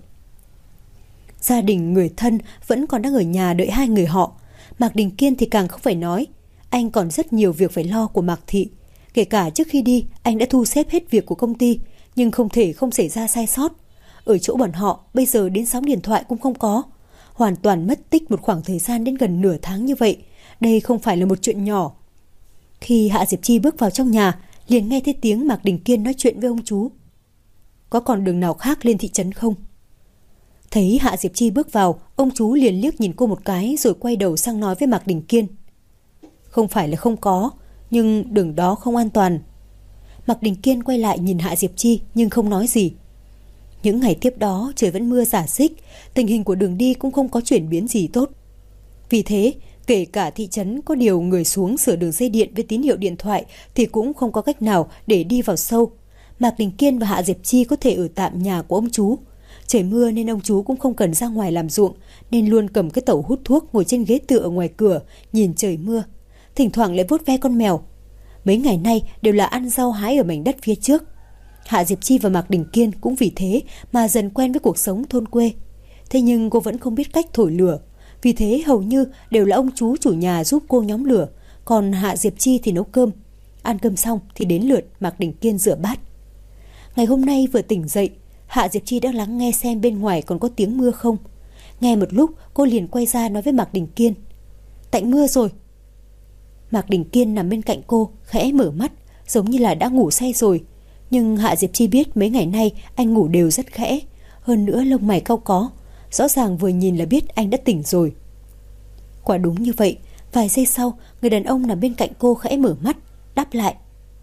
Speaker 1: Gia đình, người thân vẫn còn đang ở nhà đợi hai người họ. Mạc Đình Kiên thì càng không phải nói. Anh còn rất nhiều việc phải lo của Mạc Thị. Kể cả trước khi đi, anh đã thu xếp hết việc của công ty, nhưng không thể không xảy ra sai sót. Ở chỗ bọn họ, bây giờ đến sóng điện thoại cũng không có. Hoàn toàn mất tích một khoảng thời gian đến gần nửa tháng như vậy. Đây không phải là một chuyện nhỏ. Khi Hạ Diệp Chi bước vào trong nhà, liền nghe thấy tiếng Mạc Đình Kiên nói chuyện với ông chú. Có còn đường nào khác lên thị trấn không? Thấy Hạ Diệp Chi bước vào, ông chú liền liếc nhìn cô một cái rồi quay đầu sang nói với Mạc Đình Kiên. Không phải là không có, nhưng đường đó không an toàn. Mạc Đình Kiên quay lại nhìn Hạ Diệp Chi nhưng không nói gì. Những ngày tiếp đó trời vẫn mưa rả rích, tình hình của đường đi cũng không có chuyển biến gì tốt. Vì thế, kể cả thị trấn có điều người xuống sửa đường dây điện với tín hiệu điện thoại thì cũng không có cách nào để đi vào sâu. Mạc Đình Kiên và Hạ Diệp Chi có thể ở tạm nhà của ông chú. Trời mưa nên ông chú cũng không cần ra ngoài làm ruộng, nên luôn cầm cái tẩu hút thuốc ngồi trên ghế tựa ở ngoài cửa nhìn trời mưa, thỉnh thoảng lại vuốt ve con mèo. Mấy ngày nay đều là ăn rau hái ở mảnh đất phía trước. Hạ Diệp Chi và Mạc Đình Kiên cũng vì thế mà dần quen với cuộc sống thôn quê. Thế nhưng cô vẫn không biết cách thổi lửa, vì thế hầu như đều là ông chú chủ nhà giúp cô nhóm lửa, còn Hạ Diệp Chi thì nấu cơm. Ăn cơm xong thì đến lượt Mạc Đình Kiên rửa bát. Ngày hôm nay vừa tỉnh dậy, Hạ Diệp Chi đang lắng nghe xem bên ngoài còn có tiếng mưa không. Nghe một lúc cô liền quay ra nói với Mạc Đình Kiên. Tạnh mưa rồi. Mạc Đình Kiên nằm bên cạnh cô, khẽ mở mắt, giống như là đã ngủ say rồi. Nhưng Hạ Diệp Chi biết mấy ngày nay anh ngủ đều rất khẽ, hơn nữa lông mày cau có, rõ ràng vừa nhìn là biết anh đã tỉnh rồi. Quả đúng như vậy, vài giây sau, người đàn ông nằm bên cạnh cô khẽ mở mắt, đáp lại.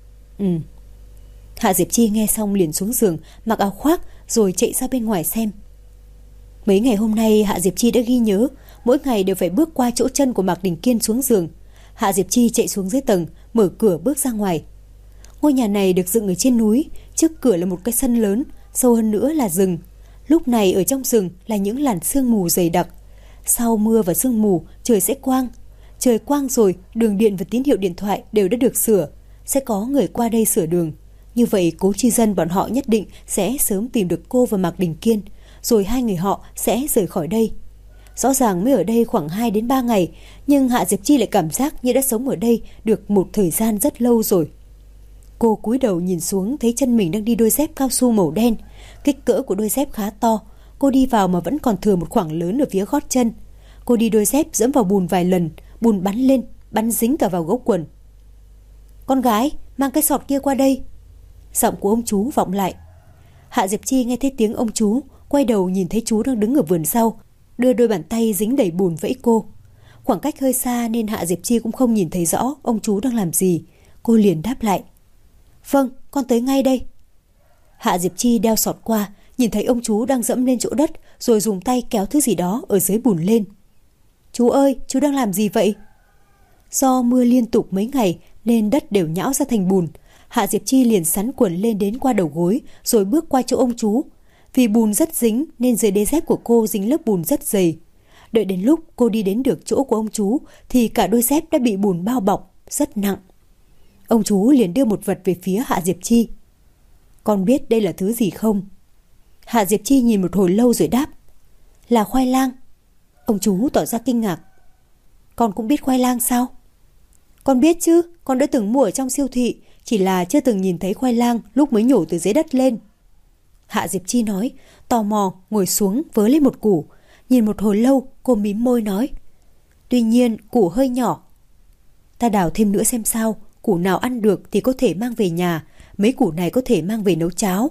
Speaker 1: Hạ Diệp Chi nghe xong liền xuống giường, mặc áo khoác rồi chạy ra bên ngoài xem. Mấy ngày hôm nay Hạ Diệp Chi đã ghi nhớ, mỗi ngày đều phải bước qua chỗ chân của Mạc Đình Kiên xuống giường. Hạ Diệp Chi chạy xuống dưới tầng, mở cửa bước ra ngoài. Ngôi nhà này được dựng ở trên núi, trước cửa là một cái sân lớn, sâu hơn nữa là rừng. Lúc này ở trong rừng là những làn sương mù dày đặc. Sau mưa và sương mù, trời sẽ quang. Trời quang rồi, đường điện và tín hiệu điện thoại đều đã được sửa. Sẽ có người qua đây sửa đường. Như vậy Cố Chi Dân bọn họ nhất định sẽ sớm tìm được cô và Mạc Đình Kiên, rồi hai người họ sẽ rời khỏi đây. Rõ ràng mới ở đây khoảng 2 đến 3 ngày, nhưng Hạ Diệp Chi lại cảm giác như đã sống ở đây được một thời gian rất lâu rồi. Cô cúi đầu nhìn xuống thấy chân mình đang đi đôi dép cao su màu đen. Kích cỡ của đôi dép khá to. Cô đi vào mà vẫn còn thừa một khoảng lớn ở phía gót chân. Cô đi đôi dép dẫm vào bùn vài lần, bùn bắn lên, bắn dính cả vào gấu quần. Con gái, mang cái sọt kia qua đây. Giọng của ông chú vọng lại. Hạ Diệp Chi nghe thấy tiếng ông chú, quay đầu nhìn thấy chú đang đứng ở vườn sau, đưa đôi bàn tay dính đầy bùn vẫy cô. Khoảng cách hơi xa nên Hạ Diệp Chi cũng không nhìn thấy rõ ông chú đang làm gì. Cô liền đáp lại. Vâng, con tới ngay đây. Hạ Diệp Chi đeo sọt qua, nhìn thấy ông chú đang dẫm lên chỗ đất, rồi dùng tay kéo thứ gì đó ở dưới bùn lên. Chú ơi, chú đang làm gì vậy? Do mưa liên tục mấy ngày nên đất đều nhão ra thành bùn. Hạ Diệp Chi liền sắn quần lên đến qua đầu gối, rồi bước qua chỗ ông chú. Vì bùn rất dính nên dưới đế dép của cô dính lớp bùn rất dày. Đợi đến lúc cô đi đến được chỗ của ông chú thì cả đôi dép đã bị bùn bao bọc, rất nặng. Ông chú liền đưa một vật về phía Hạ Diệp Chi. Con biết đây là thứ gì không? Hạ Diệp Chi nhìn một hồi lâu rồi đáp. Là khoai lang. Ông chú tỏ ra kinh ngạc. Con cũng biết khoai lang sao? Con biết chứ, con đã từng mua ở trong siêu thị, chỉ là chưa từng nhìn thấy khoai lang lúc mới nhổ từ dưới đất lên. Hạ Diệp Chi nói, tò mò ngồi xuống vớ lên một củ. Nhìn một hồi lâu cô mím môi nói. Tuy nhiên củ hơi nhỏ. Ta đào thêm nữa xem sao, củ nào ăn được thì có thể mang về nhà, mấy củ này có thể mang về nấu cháo.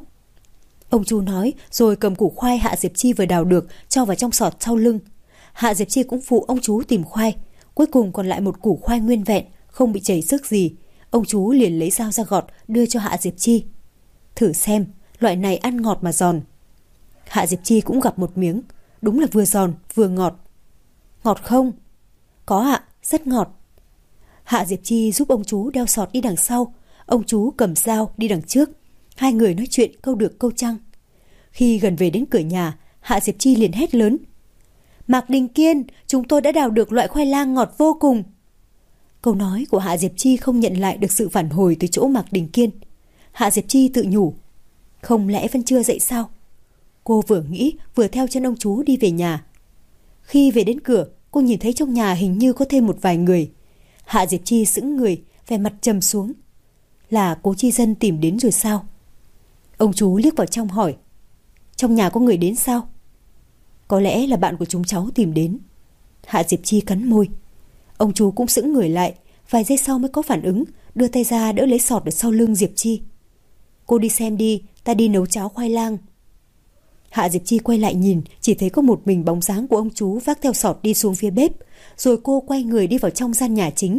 Speaker 1: Ông chú nói rồi cầm củ khoai Hạ Diệp Chi vừa đào được cho vào trong sọt sau lưng. Hạ Diệp Chi cũng phụ ông chú tìm khoai. Cuối cùng còn lại một củ khoai nguyên vẹn, không bị chảy xước gì. Ông chú liền lấy dao ra gọt đưa cho Hạ Diệp Chi. Thử xem, loại này ăn ngọt mà giòn. Hạ Diệp Chi cũng gặp một miếng, đúng là vừa giòn vừa ngọt. Ngọt không? Có ạ, rất ngọt. Hạ Diệp Chi giúp ông chú đeo sọt đi đằng sau, ông chú cầm dao đi đằng trước. Hai người nói chuyện câu được câu trăng. Khi gần về đến cửa nhà, Hạ Diệp Chi liền hét lớn. Mạc Đình Kiên, chúng tôi đã đào được loại khoai lang ngọt vô cùng. Câu nói của Hạ Diệp Chi không nhận lại được sự phản hồi từ chỗ Mạc Đình Kiên. Hạ Diệp Chi tự nhủ. Không lẽ vẫn chưa dậy sao? Cô vừa nghĩ vừa theo chân ông chú đi về nhà. Khi về đến cửa, cô nhìn thấy trong nhà hình như có thêm một vài người. Hạ Diệp Chi sững người, vẻ mặt trầm xuống. Là Cố Chi Dân tìm đến rồi sao? Ông chú liếc vào trong hỏi. Trong nhà có người đến sao? Có lẽ là bạn của chúng cháu tìm đến. Hạ Diệp Chi cắn môi. Ông chú cũng sững người lại, vài giây sau mới có phản ứng, đưa tay ra đỡ lấy sọt ở sau lưng Diệp Chi. Cô đi xem đi, ta đi nấu cháo khoai lang. Hạ Diệp Chi quay lại nhìn, chỉ thấy có một mình bóng dáng của ông chú vác theo sọt đi xuống phía bếp, rồi cô quay người đi vào trong gian nhà chính.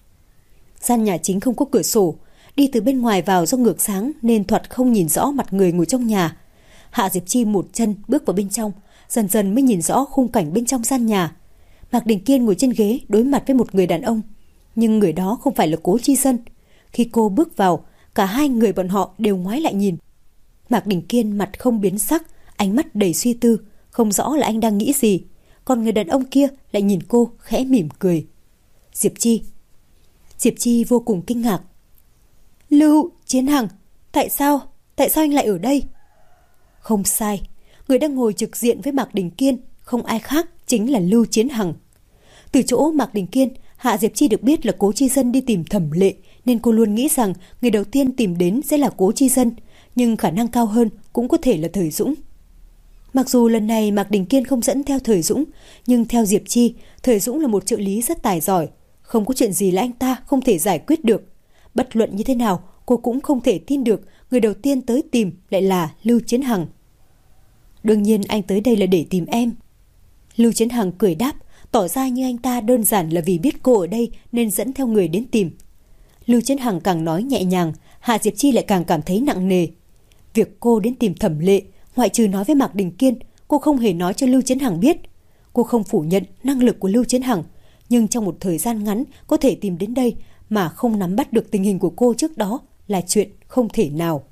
Speaker 1: Gian nhà chính không có cửa sổ, đi từ bên ngoài vào do ngược sáng nên thoạt không nhìn rõ mặt người ngồi trong nhà. Hạ Diệp Chi một chân bước vào bên trong, dần dần mới nhìn rõ khung cảnh bên trong gian nhà. Mạc Đình Kiên ngồi trên ghế đối mặt với một người đàn ông, nhưng người đó không phải là Cố Chi Dân. Khi cô bước vào, cả hai người bọn họ đều ngoái lại nhìn. Mạc Đình Kiên mặt không biến sắc, ánh mắt đầy suy tư, không rõ là anh đang nghĩ gì. Còn người đàn ông kia lại nhìn cô khẽ mỉm cười. Diệp Chi. Diệp Chi vô cùng kinh ngạc. Lưu Chiến Hằng, tại sao anh lại ở đây? Không sai, người đang ngồi trực diện với Mạc Đình Kiên không ai khác chính là Lưu Chiến Hằng. Từ chỗ Mạc Đình Kiên, Hạ Diệp Chi được biết là Cố Chi Dân đi tìm Thẩm Lệ, nên cô luôn nghĩ rằng người đầu tiên tìm đến sẽ là Cố Chi Dân, nhưng khả năng cao hơn cũng có thể là Thời Dũng. Mặc dù lần này Mạc Đình Kiên không dẫn theo Thời Dũng, nhưng theo Diệp Chi, Thời Dũng là một trợ lý rất tài giỏi, không có chuyện gì là anh ta không thể giải quyết được. Bất luận như thế nào, cô cũng không thể tin được người đầu tiên tới tìm lại là Lưu Chiến Hằng. Đương nhiên anh tới đây là để tìm em. Lưu Chiến Hằng cười đáp, tỏ ra như anh ta đơn giản là vì biết cô ở đây nên dẫn theo người đến tìm. Lưu Chiến Hằng càng nói nhẹ nhàng, Hạ Diệp Chi lại càng cảm thấy nặng nề. Việc cô đến tìm Thẩm Lệ, ngoại trừ nói với Mạc Đình Kiên, cô không hề nói cho Lưu Chiến Hằng biết. Cô không phủ nhận năng lực của Lưu Chiến Hằng, nhưng trong một thời gian ngắn có thể tìm đến đây mà không nắm bắt được tình hình của cô trước đó là chuyện không thể nào.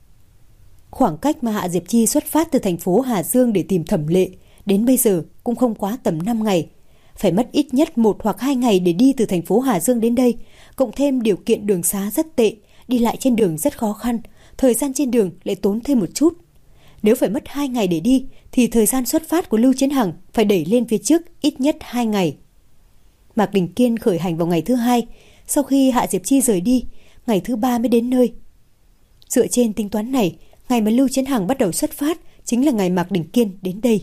Speaker 1: Khoảng cách mà Hạ Diệp Chi xuất phát từ thành phố Hà Dương để tìm Thẩm Lệ đến bây giờ cũng không quá tầm 5 ngày. Phải mất ít nhất 1 hoặc 2 ngày để đi từ thành phố Hà Dương đến đây, cộng thêm điều kiện đường xá rất tệ, đi lại trên đường rất khó khăn, thời gian trên đường lại tốn thêm một chút. Nếu phải mất 2 ngày để đi thì thời gian xuất phát của Lưu Chiến Hằng phải đẩy lên phía trước ít nhất 2 ngày. Mạc Đình Kiên khởi hành vào ngày thứ 2, sau khi Hạ Diệp Chi rời đi, ngày thứ 3 mới đến nơi. Dựa trên tính toán này, ngày mà Lưu Chiến Hằng bắt đầu xuất phát chính là ngày Mạc Đình Kiên đến đây.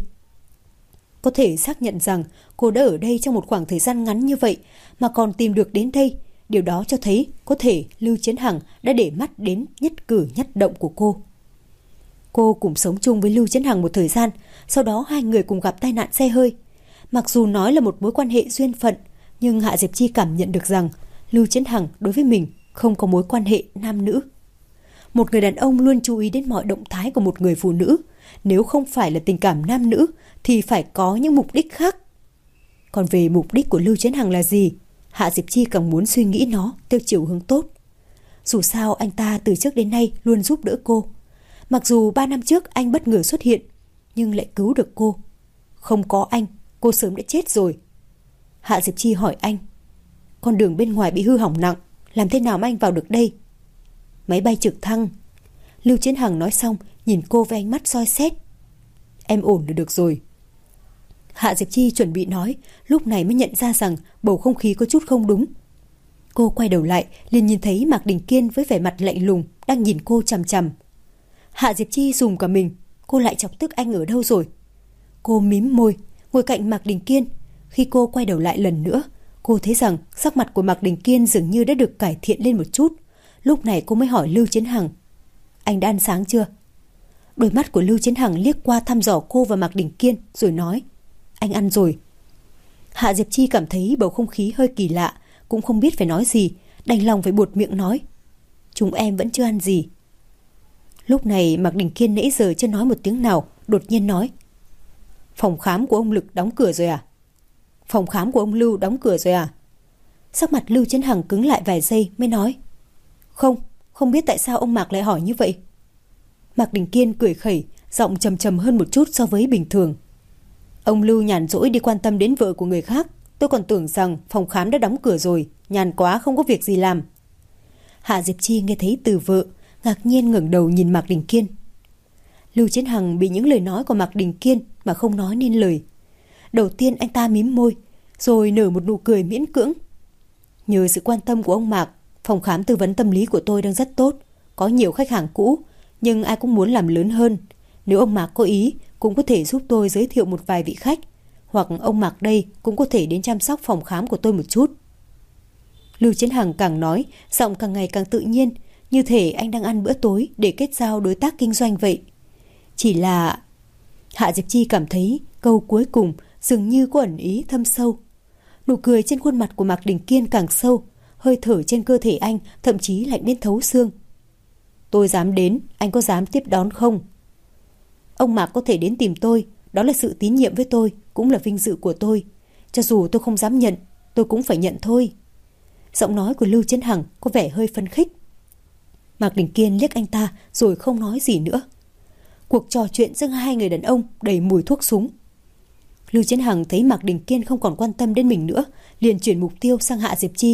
Speaker 1: Có thể xác nhận rằng cô đã ở đây trong một khoảng thời gian ngắn như vậy mà còn tìm được đến đây. Điều đó cho thấy có thể Lưu Chiến Hằng đã để mắt đến nhất cử nhất động của cô. Cô cùng sống chung với Lưu Chiến Hằng một thời gian, sau đó hai người cùng gặp tai nạn xe hơi. Mặc dù nói là một mối quan hệ duyên phận, nhưng Hạ Diệp Chi cảm nhận được rằng Lưu Chiến Hằng đối với mình không có mối quan hệ nam nữ. Một người đàn ông luôn chú ý đến mọi động thái của một người phụ nữ. Nếu không phải là tình cảm nam nữ thì phải có những mục đích khác. Còn về mục đích của Lưu Chiến Hằng là gì, Hạ Diệp Chi càng muốn suy nghĩ nó theo chiều hướng tốt. Dù sao anh ta từ trước đến nay luôn giúp đỡ cô. Mặc dù 3 năm trước anh bất ngờ xuất hiện, nhưng lại cứu được cô. Không có anh, cô sớm đã chết rồi. Hạ Diệp Chi hỏi anh, con đường bên ngoài bị hư hỏng nặng, làm thế nào mà anh vào được đây? Máy bay trực thăng. Lưu Chiến Hằng nói xong, nhìn cô với ánh mắt soi xét. Em ổn là được rồi. Hạ Diệp Chi chuẩn bị nói, lúc này mới nhận ra rằng bầu không khí có chút không đúng. Cô quay đầu lại, liền nhìn thấy Mạc Đình Kiên với vẻ mặt lạnh lùng đang nhìn cô chằm chằm. Hạ Diệp Chi rùng cả mình, cô lại chọc tức anh ở đâu rồi? Cô mím môi, ngồi cạnh Mạc Đình Kiên. Khi cô quay đầu lại lần nữa, cô thấy rằng sắc mặt của Mạc Đình Kiên dường như đã được cải thiện lên một chút. Lúc này cô mới hỏi Lưu Chiến Hằng, anh đã ăn sáng chưa? Đôi mắt của Lưu Chiến Hằng liếc qua thăm dò cô và Mạc Đình Kiên rồi nói, anh ăn rồi. Hạ Diệp Chi cảm thấy bầu không khí hơi kỳ lạ, cũng không biết phải nói gì, đành lòng phải buột miệng nói, chúng em vẫn chưa ăn gì. Lúc này Mạc Đình Kiên nãy giờ chưa nói một tiếng nào, đột nhiên nói, phòng khám của ông Lực đóng cửa rồi à? Phòng khám của ông Lưu đóng cửa rồi à? Sắc mặt Lưu Chiến Hằng cứng lại vài giây mới nói, không biết tại sao ông Mạc lại hỏi như vậy. Mạc Đình Kiên cười khẩy, giọng trầm trầm hơn một chút so với bình thường. Ông Lưu nhàn rỗi đi quan tâm đến vợ của người khác, tôi còn tưởng rằng phòng khám đã đóng cửa rồi, nhàn quá không có việc gì làm. Hạ Diệp Chi nghe thấy từ vợ, ngạc nhiên ngẩng đầu nhìn Mạc Đình Kiên. Lưu Chiến Hằng bị những lời nói của Mạc Đình Kiên mà không nói nên lời. Đầu tiên anh ta mím môi, rồi nở một nụ cười miễn cưỡng. Nhờ sự quan tâm của ông Mạc, phòng khám tư vấn tâm lý của tôi đang rất tốt, có nhiều khách hàng cũ, nhưng ai cũng muốn làm lớn hơn. Nếu ông Mạc có ý, cũng có thể giúp tôi giới thiệu một vài vị khách, hoặc ông Mạc đây cũng có thể đến chăm sóc phòng khám của tôi một chút. Lưu Chiến Hằng càng nói, giọng càng ngày càng tự nhiên, như thể anh đang ăn bữa tối để kết giao đối tác kinh doanh vậy. Chỉ là Hạ Diệp Chi cảm thấy câu cuối cùng dường như có ẩn ý thâm sâu. Nụ cười trên khuôn mặt của Mạc Đình Kiên càng sâu, hơi thở trên cơ thể anh thậm chí lạnh đến thấu xương. Tôi dám đến, anh có dám tiếp đón không? Ông Mạc có thể đến tìm tôi, đó là sự tín nhiệm với tôi, cũng là vinh dự của tôi. Cho dù tôi không dám nhận, tôi cũng phải nhận thôi. Giọng nói của Lưu Chiến Hằng có vẻ hơi phấn khích. Mạc Đình Kiên liếc anh ta rồi không nói gì nữa. Cuộc trò chuyện giữa hai người đàn ông đầy mùi thuốc súng. Lưu Chiến Hằng thấy Mạc Đình Kiên không còn quan tâm đến mình nữa, liền chuyển mục tiêu sang Hạ Diệp Chi.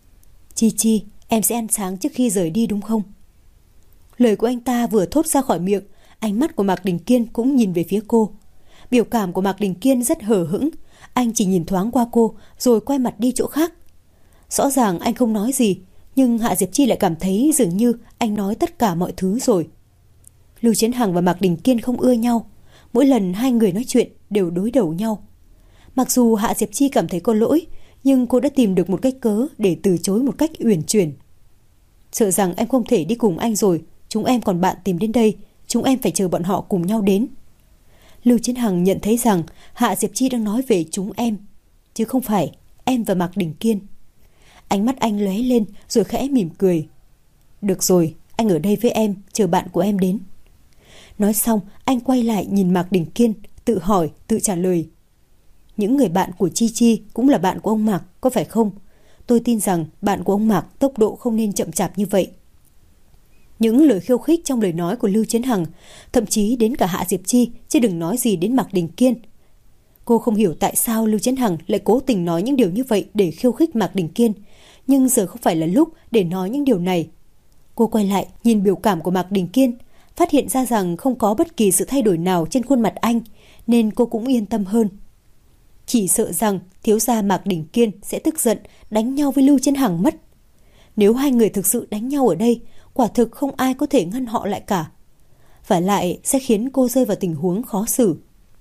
Speaker 1: Chi, em sẽ ăn sáng trước khi rời đi đúng không? Lời của anh ta vừa thốt ra khỏi miệng, ánh mắt của Mạc Đình Kiên cũng nhìn về phía cô. Biểu cảm của Mạc Đình Kiên rất hờ hững, anh chỉ nhìn thoáng qua cô rồi quay mặt đi chỗ khác. Rõ ràng anh không nói gì, nhưng Hạ Diệp Chi lại cảm thấy dường như anh nói tất cả mọi thứ rồi. Lưu Chiến Hằng và Mạc Đình Kiên không ưa nhau, mỗi lần hai người nói chuyện đều đối đầu nhau. Mặc dù Hạ Diệp Chi cảm thấy có lỗi, nhưng cô đã tìm được một cách cớ để từ chối một cách uyển chuyển. Sợ rằng em không thể đi cùng anh rồi, Chúng em còn bạn tìm đến đây, chúng em phải chờ bọn họ cùng nhau đến. Lưu Chiến Hằng nhận thấy rằng Hạ Diệp Chi đang nói về chúng em, chứ không phải em và Mạc Đình Kiên. Ánh mắt anh lóe lên rồi khẽ mỉm cười. Được rồi, anh ở đây với em, chờ bạn của em đến. Nói xong, anh quay lại nhìn Mạc Đình Kiên, tự hỏi, tự trả lời. Những người bạn của Chi Chi cũng là bạn của ông Mạc, có phải không? Tôi tin rằng bạn của ông Mạc tốc độ không nên chậm chạp như vậy. Những lời khiêu khích trong lời nói của Lưu Chiến Hằng, thậm chí đến cả Hạ Diệp Chi, chứ đừng nói gì đến Mạc Đình Kiên. Cô không hiểu tại sao Lưu Chiến Hằng lại cố tình nói những điều như vậy để khiêu khích Mạc Đình Kiên, nhưng giờ không phải là lúc để nói những điều này. Cô quay lại nhìn biểu cảm của Mạc Đình Kiên, phát hiện ra rằng không có bất kỳ sự thay đổi nào trên khuôn mặt anh, nên cô cũng yên tâm hơn. Chỉ sợ rằng thiếu gia Mạc Đình Kiên sẽ tức giận đánh nhau với Lưu Chiến Hằng mất. Nếu hai người thực sự đánh nhau ở đây, quả thực không ai có thể ngăn họ lại cả. Và lại sẽ khiến cô rơi vào tình huống khó xử.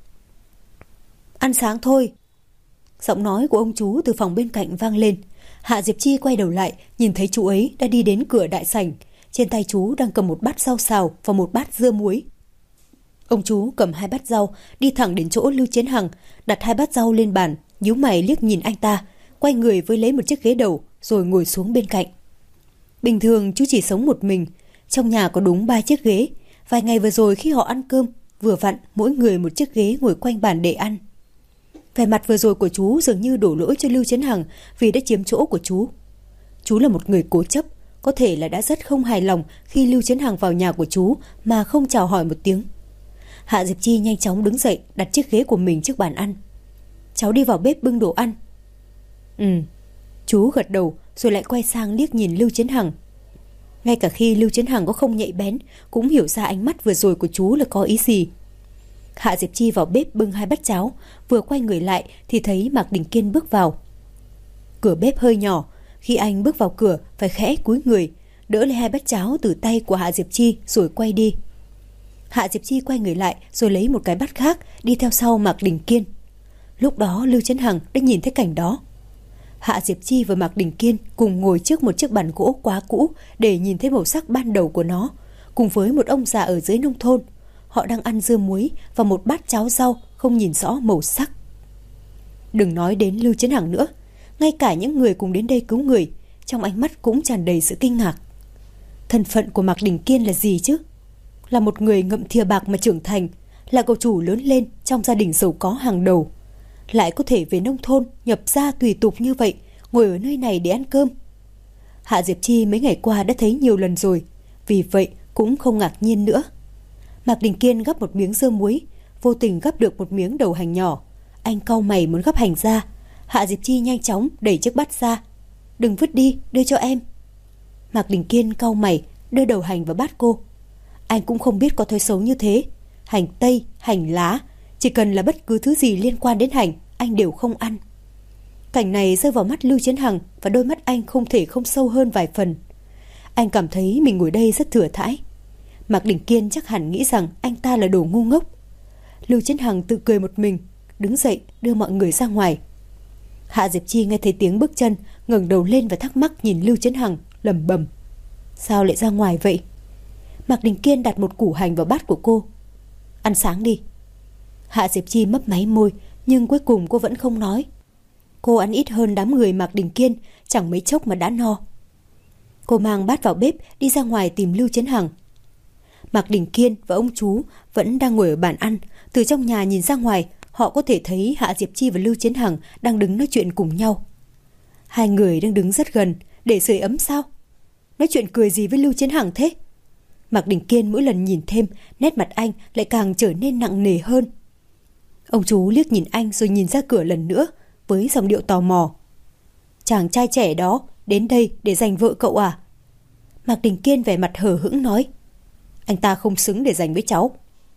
Speaker 1: Ăn sáng thôi. Giọng nói của ông chú từ phòng bên cạnh vang lên. Hạ Diệp Chi quay đầu lại, nhìn thấy chú ấy đã đi đến cửa đại sảnh. Trên tay chú đang cầm một bát rau xào và một bát dưa muối. Ông chú cầm 2 bát rau, đi thẳng đến chỗ Lưu Chiến Hằng, đặt 2 bát rau lên bàn, nhíu mày liếc nhìn anh ta, quay người với lấy một chiếc ghế đầu, rồi ngồi xuống bên cạnh. Bình thường chú chỉ sống một mình, trong nhà có đúng 3 chiếc ghế. Vài ngày vừa rồi khi họ ăn cơm, vừa vặn mỗi người một chiếc ghế ngồi quanh bàn để ăn. Vẻ mặt vừa rồi của chú dường như đổ lỗi cho Lưu Chiến Hằng vì đã chiếm chỗ của chú. Chú là một người cố chấp, có thể là đã rất không hài lòng khi Lưu Chiến Hằng vào nhà của chú mà không chào hỏi một tiếng. Hạ Diệp Chi nhanh chóng đứng dậy, đặt chiếc ghế của mình trước bàn ăn. Cháu đi vào bếp bưng đồ ăn. Chú gật đầu rồi lại quay sang liếc nhìn Lưu Chiến Hằng. Ngay cả khi Lưu Chiến Hằng có không nhạy bén, cũng hiểu ra ánh mắt vừa rồi của chú là có ý gì. Hạ Diệp Chi vào bếp bưng 2 bát cháo, vừa quay người lại thì thấy Mạc Đình Kiên bước vào. Cửa bếp hơi nhỏ, khi anh bước vào cửa phải khẽ cúi người, đỡ lấy 2 bát cháo từ tay của Hạ Diệp Chi rồi quay đi. Hạ Diệp Chi quay người lại rồi lấy một cái bát khác, đi theo sau Mạc Đình Kiên. Lúc đó Lưu Chiến Hằng đã nhìn thấy cảnh đó. Hạ Diệp Chi và Mạc Đình Kiên cùng ngồi trước một chiếc bàn gỗ quá cũ để nhìn thấy màu sắc ban đầu của nó, cùng với một ông già ở dưới nông thôn. Họ đang ăn dưa muối và một bát cháo rau không nhìn rõ màu sắc. Đừng nói đến Lưu Chiến Hằng nữa, ngay cả những người cùng đến đây cứu người, trong ánh mắt cũng tràn đầy sự kinh ngạc. Thân phận của Mạc Đình Kiên là gì chứ? Là một người ngậm thìa bạc mà trưởng thành, là cậu chủ lớn lên trong gia đình giàu có hàng đầu, lại có thể về nông thôn nhập gia tùy tục như vậy, ngồi ở nơi này để ăn cơm. Hạ Diệp Chi mấy ngày qua đã thấy nhiều lần rồi, vì vậy cũng không ngạc nhiên nữa. Mạc Đình Kiên gắp một miếng dưa muối, vô tình gắp được một miếng đầu hành nhỏ. Anh cau mày muốn gắp hành ra. Hạ Diệp Chi nhanh chóng đẩy chiếc bát ra. Đừng vứt đi, đưa cho em. Mạc Đình Kiên cau mày đưa đầu hành vào bát cô. Anh cũng không biết có thói xấu như thế. Hành tây, hành lá, chỉ cần là bất cứ thứ gì liên quan đến hành, anh đều không ăn. Cảnh này rơi vào mắt Lưu Chiến Hằng và đôi mắt anh không thể không sâu hơn vài phần. Anh cảm thấy mình ngồi đây rất thừa thãi. Mạc Đình Kiên chắc hẳn nghĩ rằng anh ta là đồ ngu ngốc. Lưu Chiến Hằng tự cười một mình, đứng dậy đưa mọi người ra ngoài. Hạ Diệp Chi nghe thấy tiếng bước chân, ngẩng đầu lên và thắc mắc nhìn Lưu Chiến Hằng, lẩm bẩm: sao lại ra ngoài vậy? Mạc Đình Kiên đặt một củ hành vào bát của cô. Ăn sáng đi. Hạ Diệp Chi mấp máy môi, nhưng cuối cùng cô vẫn không nói. Cô ăn ít hơn đám người Mạc Đình Kiên, chẳng mấy chốc mà đã no. Cô mang bát vào bếp, đi ra ngoài tìm Lưu Chiến Hằng. Mạc Đình Kiên và ông chú vẫn đang ngồi ở bàn ăn. Từ trong nhà nhìn ra ngoài, họ có thể thấy Hạ Diệp Chi và Lưu Chiến Hằng đang đứng nói chuyện cùng nhau. Hai người đang đứng rất gần, để sưởi ấm sao? Nói chuyện cười gì với Lưu Chiến Hằng thế? Mạc Đình Kiên mỗi lần nhìn thêm, nét mặt anh lại càng trở nên nặng nề hơn. Ông chú liếc nhìn anh rồi nhìn ra cửa lần nữa, với giọng điệu tò mò. Chàng trai trẻ đó đến đây để giành vợ cậu à? Mạc Đình Kiên vẻ mặt hờ hững nói. Anh ta không xứng để giành với cháu.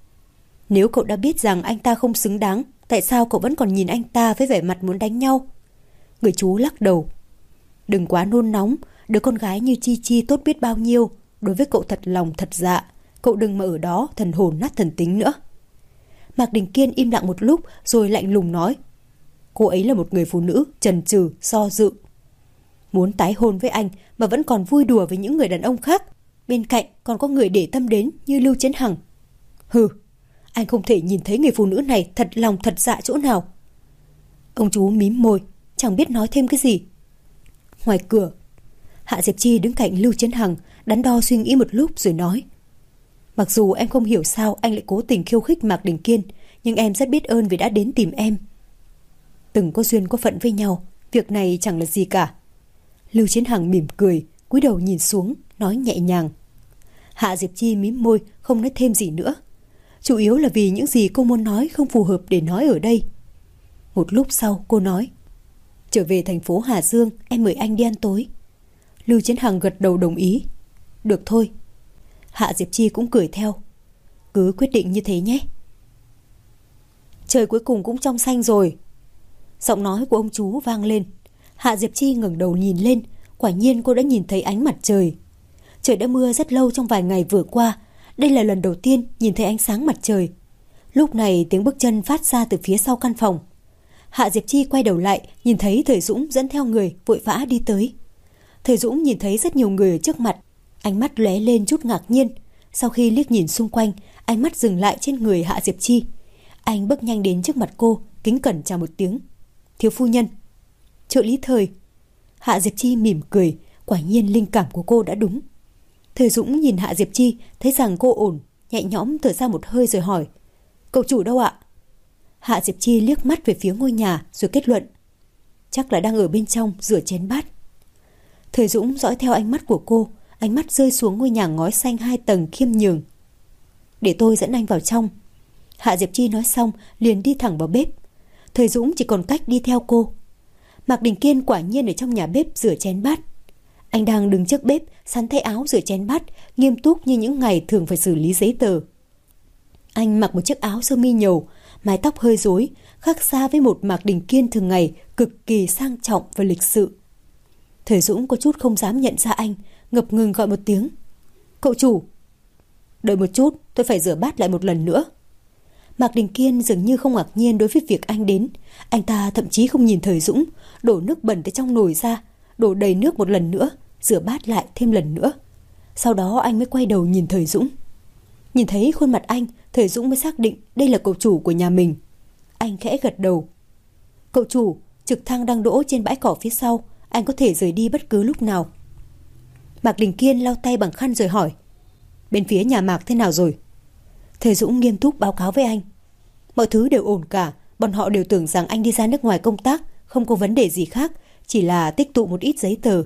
Speaker 1: Nếu cậu đã biết rằng anh ta không xứng đáng, tại sao cậu vẫn còn nhìn anh ta với vẻ mặt muốn đánh nhau? Người chú lắc đầu. Đừng quá nôn nóng, đứa con gái như Chi Chi tốt biết bao nhiêu. Đối với cậu thật lòng thật dạ, cậu đừng mà ở đó thần hồn nát thần tính nữa. Mạc Đình Kiên im lặng một lúc rồi lạnh lùng nói. Cô ấy là một người phụ nữ chần chừ, do dự. Muốn tái hôn với anh mà vẫn còn vui đùa với những người đàn ông khác. Bên cạnh còn có người để tâm đến như Lưu Chấn Hằng. Hừ, anh không thể nhìn thấy người phụ nữ này thật lòng thật dạ chỗ nào. Ông chú mím môi, chẳng biết nói thêm cái gì. Ngoài cửa, Hạ Diệp Chi đứng cạnh Lưu Chấn Hằng, đắn đo suy nghĩ một lúc rồi nói: Mặc dù em không hiểu sao anh lại cố tình khiêu khích Mạc Đình Kiên, nhưng em rất biết ơn vì đã đến tìm em. Từng có duyên có phận với nhau, việc này chẳng là gì cả. Lưu Chấn Hằng mỉm cười, cúi đầu nhìn xuống, nói nhẹ nhàng. Hạ Diệp Chi mím môi, không nói thêm gì nữa. Chủ yếu là vì những gì cô muốn nói không phù hợp để nói ở đây. Một lúc sau cô nói: Trở về thành phố Hà Dương, em mời anh đi ăn tối. Lưu Chấn Hằng gật đầu đồng ý. Được thôi. Hạ Diệp Chi cũng cười theo. Cứ quyết định như thế nhé. Trời cuối cùng cũng trong xanh rồi. Giọng nói của ông chú vang lên. Hạ Diệp Chi ngẩng đầu nhìn lên. Quả nhiên cô đã nhìn thấy ánh mặt trời. Trời đã mưa rất lâu trong vài ngày vừa qua. Đây là lần đầu tiên nhìn thấy ánh sáng mặt trời. Lúc này tiếng bước chân phát ra từ phía sau căn phòng. Hạ Diệp Chi quay đầu lại, nhìn thấy Thời Dũng dẫn theo người vội vã đi tới. Thời Dũng nhìn thấy rất nhiều người ở trước mặt, ánh mắt lóe lên chút ngạc nhiên. Sau khi liếc nhìn xung quanh, ánh mắt dừng lại trên người Hạ Diệp Chi. Anh bước nhanh đến trước mặt cô, kính cẩn chào một tiếng. Thiếu phu nhân. Trợ lý Thời. Hạ Diệp Chi mỉm cười, quả nhiên linh cảm của cô đã đúng. Thời Dũng nhìn Hạ Diệp Chi, thấy rằng cô ổn, nhẹ nhõm thở ra một hơi rồi hỏi: Cậu chủ đâu ạ? Hạ Diệp Chi liếc mắt về phía ngôi nhà rồi kết luận: Chắc là đang ở bên trong rửa chén bát. Thời Dũng dõi theo ánh mắt của cô, ánh mắt rơi xuống ngôi nhà ngói xanh 2 tầng khiêm nhường. Để tôi dẫn anh vào trong. Hạ Diệp Chi nói xong liền đi thẳng vào bếp. Thời Dũng chỉ còn cách đi theo cô. Mạc Đình Kiên quả nhiên ở trong nhà bếp rửa chén bát. Anh đang đứng trước bếp sắn thay áo rửa chén bát, nghiêm túc như những ngày thường phải xử lý giấy tờ. Anh mặc một chiếc áo sơ mi nhầu, mái tóc hơi rối, khác xa với một Mạc Đình Kiên thường ngày cực kỳ sang trọng và lịch sự. Thời Dũng có chút không dám nhận ra anh, ngập ngừng gọi một tiếng: Cậu chủ. Đợi một chút, tôi phải rửa bát lại một lần nữa. Mạc Đình Kiên dường như không ngạc nhiên đối với việc anh đến. Anh ta thậm chí không nhìn Thời Dũng, đổ nước bẩn từ trong nồi ra, đổ đầy nước một lần nữa, rửa bát lại thêm lần nữa. Sau đó anh mới quay đầu nhìn Thời Dũng. Nhìn thấy khuôn mặt anh, Thời Dũng mới xác định đây là cậu chủ của nhà mình. Anh khẽ gật đầu. Cậu chủ, trực thăng đang đỗ trên bãi cỏ phía sau, anh có thể rời đi bất cứ lúc nào. Mạc Đình Kiên lau tay bằng khăn rồi hỏi: Bên phía nhà Mạc thế nào rồi? Thời Dũng nghiêm túc báo cáo với anh: Mọi thứ đều ổn cả, bọn họ đều tưởng rằng anh đi ra nước ngoài công tác, không có vấn đề gì khác, chỉ là tích tụ một ít giấy tờ.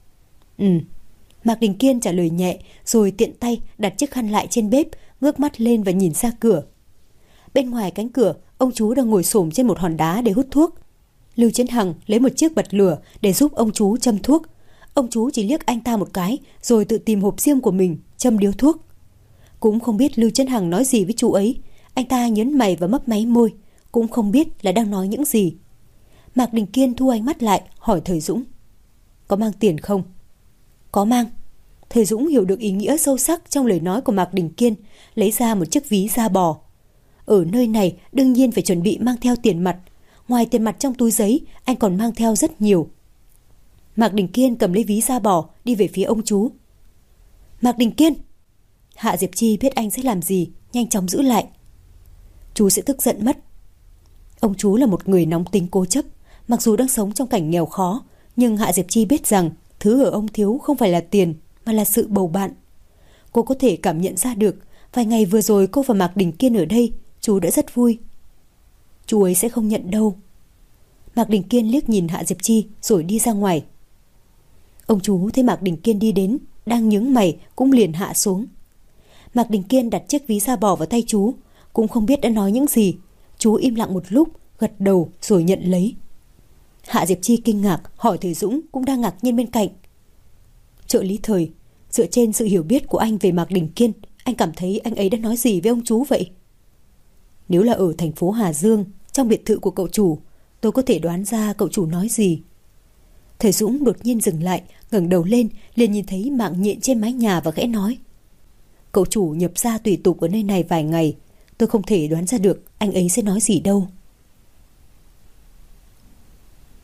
Speaker 1: Mạc Đình Kiên trả lời nhẹ, rồi tiện tay đặt chiếc khăn lại trên bếp, ngước mắt lên và nhìn ra cửa. Bên ngoài cánh cửa, ông chú đang ngồi xổm trên một hòn đá để hút thuốc. Lưu Chấn Hằng lấy một chiếc bật lửa để giúp ông chú châm thuốc. Ông chú chỉ liếc anh ta một cái, rồi tự tìm hộp diêm của mình châm điếu thuốc. Cũng không biết Lưu Chấn Hằng nói gì với chú ấy. Anh ta nhớn mày và mấp máy môi, cũng không biết là đang nói những gì. Mạc Đình Kiên thu ánh mắt lại, hỏi Thời Dũng: Có mang tiền không? Có mang. Thời Dũng hiểu được ý nghĩa sâu sắc trong lời nói của Mạc Đình Kiên, lấy ra một chiếc ví da bò. Ở nơi này đương nhiên phải chuẩn bị mang theo tiền mặt. Ngoài tiền mặt trong túi giấy, anh còn mang theo rất nhiều. Mạc Đình Kiên cầm lấy ví da bò, đi về phía ông chú. Mạc Đình Kiên! Hạ Diệp Chi biết anh sẽ làm gì, nhanh chóng giữ lại. Chú sẽ tức giận mất. Ông chú là một người nóng tính cố chấp. Mặc dù đang sống trong cảnh nghèo khó, nhưng Hạ Diệp Chi biết rằng thứ ở ông thiếu không phải là tiền, mà là sự bầu bạn. Cô có thể cảm nhận ra được, vài ngày vừa rồi cô và Mạc Đình Kiên ở đây, chú đã rất vui. Chú ấy sẽ không nhận đâu. Mạc Đình Kiên liếc nhìn Hạ Diệp Chi rồi đi ra ngoài. Ông chú thấy Mạc Đình Kiên đi đến, đang nhướng mày cũng liền hạ xuống. Mạc Đình Kiên đặt chiếc ví da bò vào tay chú, cũng không biết đã nói những gì. Chú im lặng một lúc, gật đầu rồi nhận lấy. Hạ Diệp Chi kinh ngạc hỏi Thời Dũng cũng đang ngạc nhiên bên cạnh: Trợ lý Thời, dựa trên sự hiểu biết của anh về Mạc Đình Kiên, anh cảm thấy anh ấy đã nói gì với ông chú vậy? Nếu là ở thành phố Hà Dương, trong biệt thự của cậu chủ, tôi có thể đoán ra cậu chủ nói gì. Thời Dũng đột nhiên dừng lại, ngẩng đầu lên, liền nhìn thấy mạng nhện trên mái nhà và khẽ nói: Cậu chủ nhập ra tùy tục ở nơi này vài ngày, tôi không thể đoán ra được anh ấy sẽ nói gì đâu.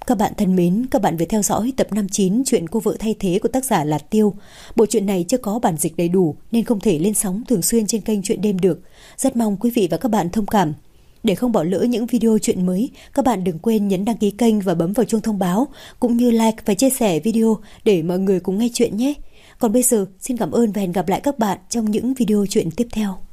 Speaker 1: Các bạn thân mến, các bạn vừa theo dõi tập 59 chuyện Cô vợ thay thế của tác giả Lạt Tiêu. Bộ truyện này chưa có bản dịch đầy đủ nên không thể lên sóng thường xuyên trên kênh Chuyện Đêm được. Rất mong quý vị và các bạn thông cảm. Để không bỏ lỡ những video chuyện mới, các bạn đừng quên nhấn đăng ký kênh và bấm vào chuông thông báo, cũng như like và chia sẻ video để mọi người cùng nghe chuyện nhé. Còn bây giờ, xin cảm ơn và hẹn gặp lại các bạn trong những video chuyện tiếp theo.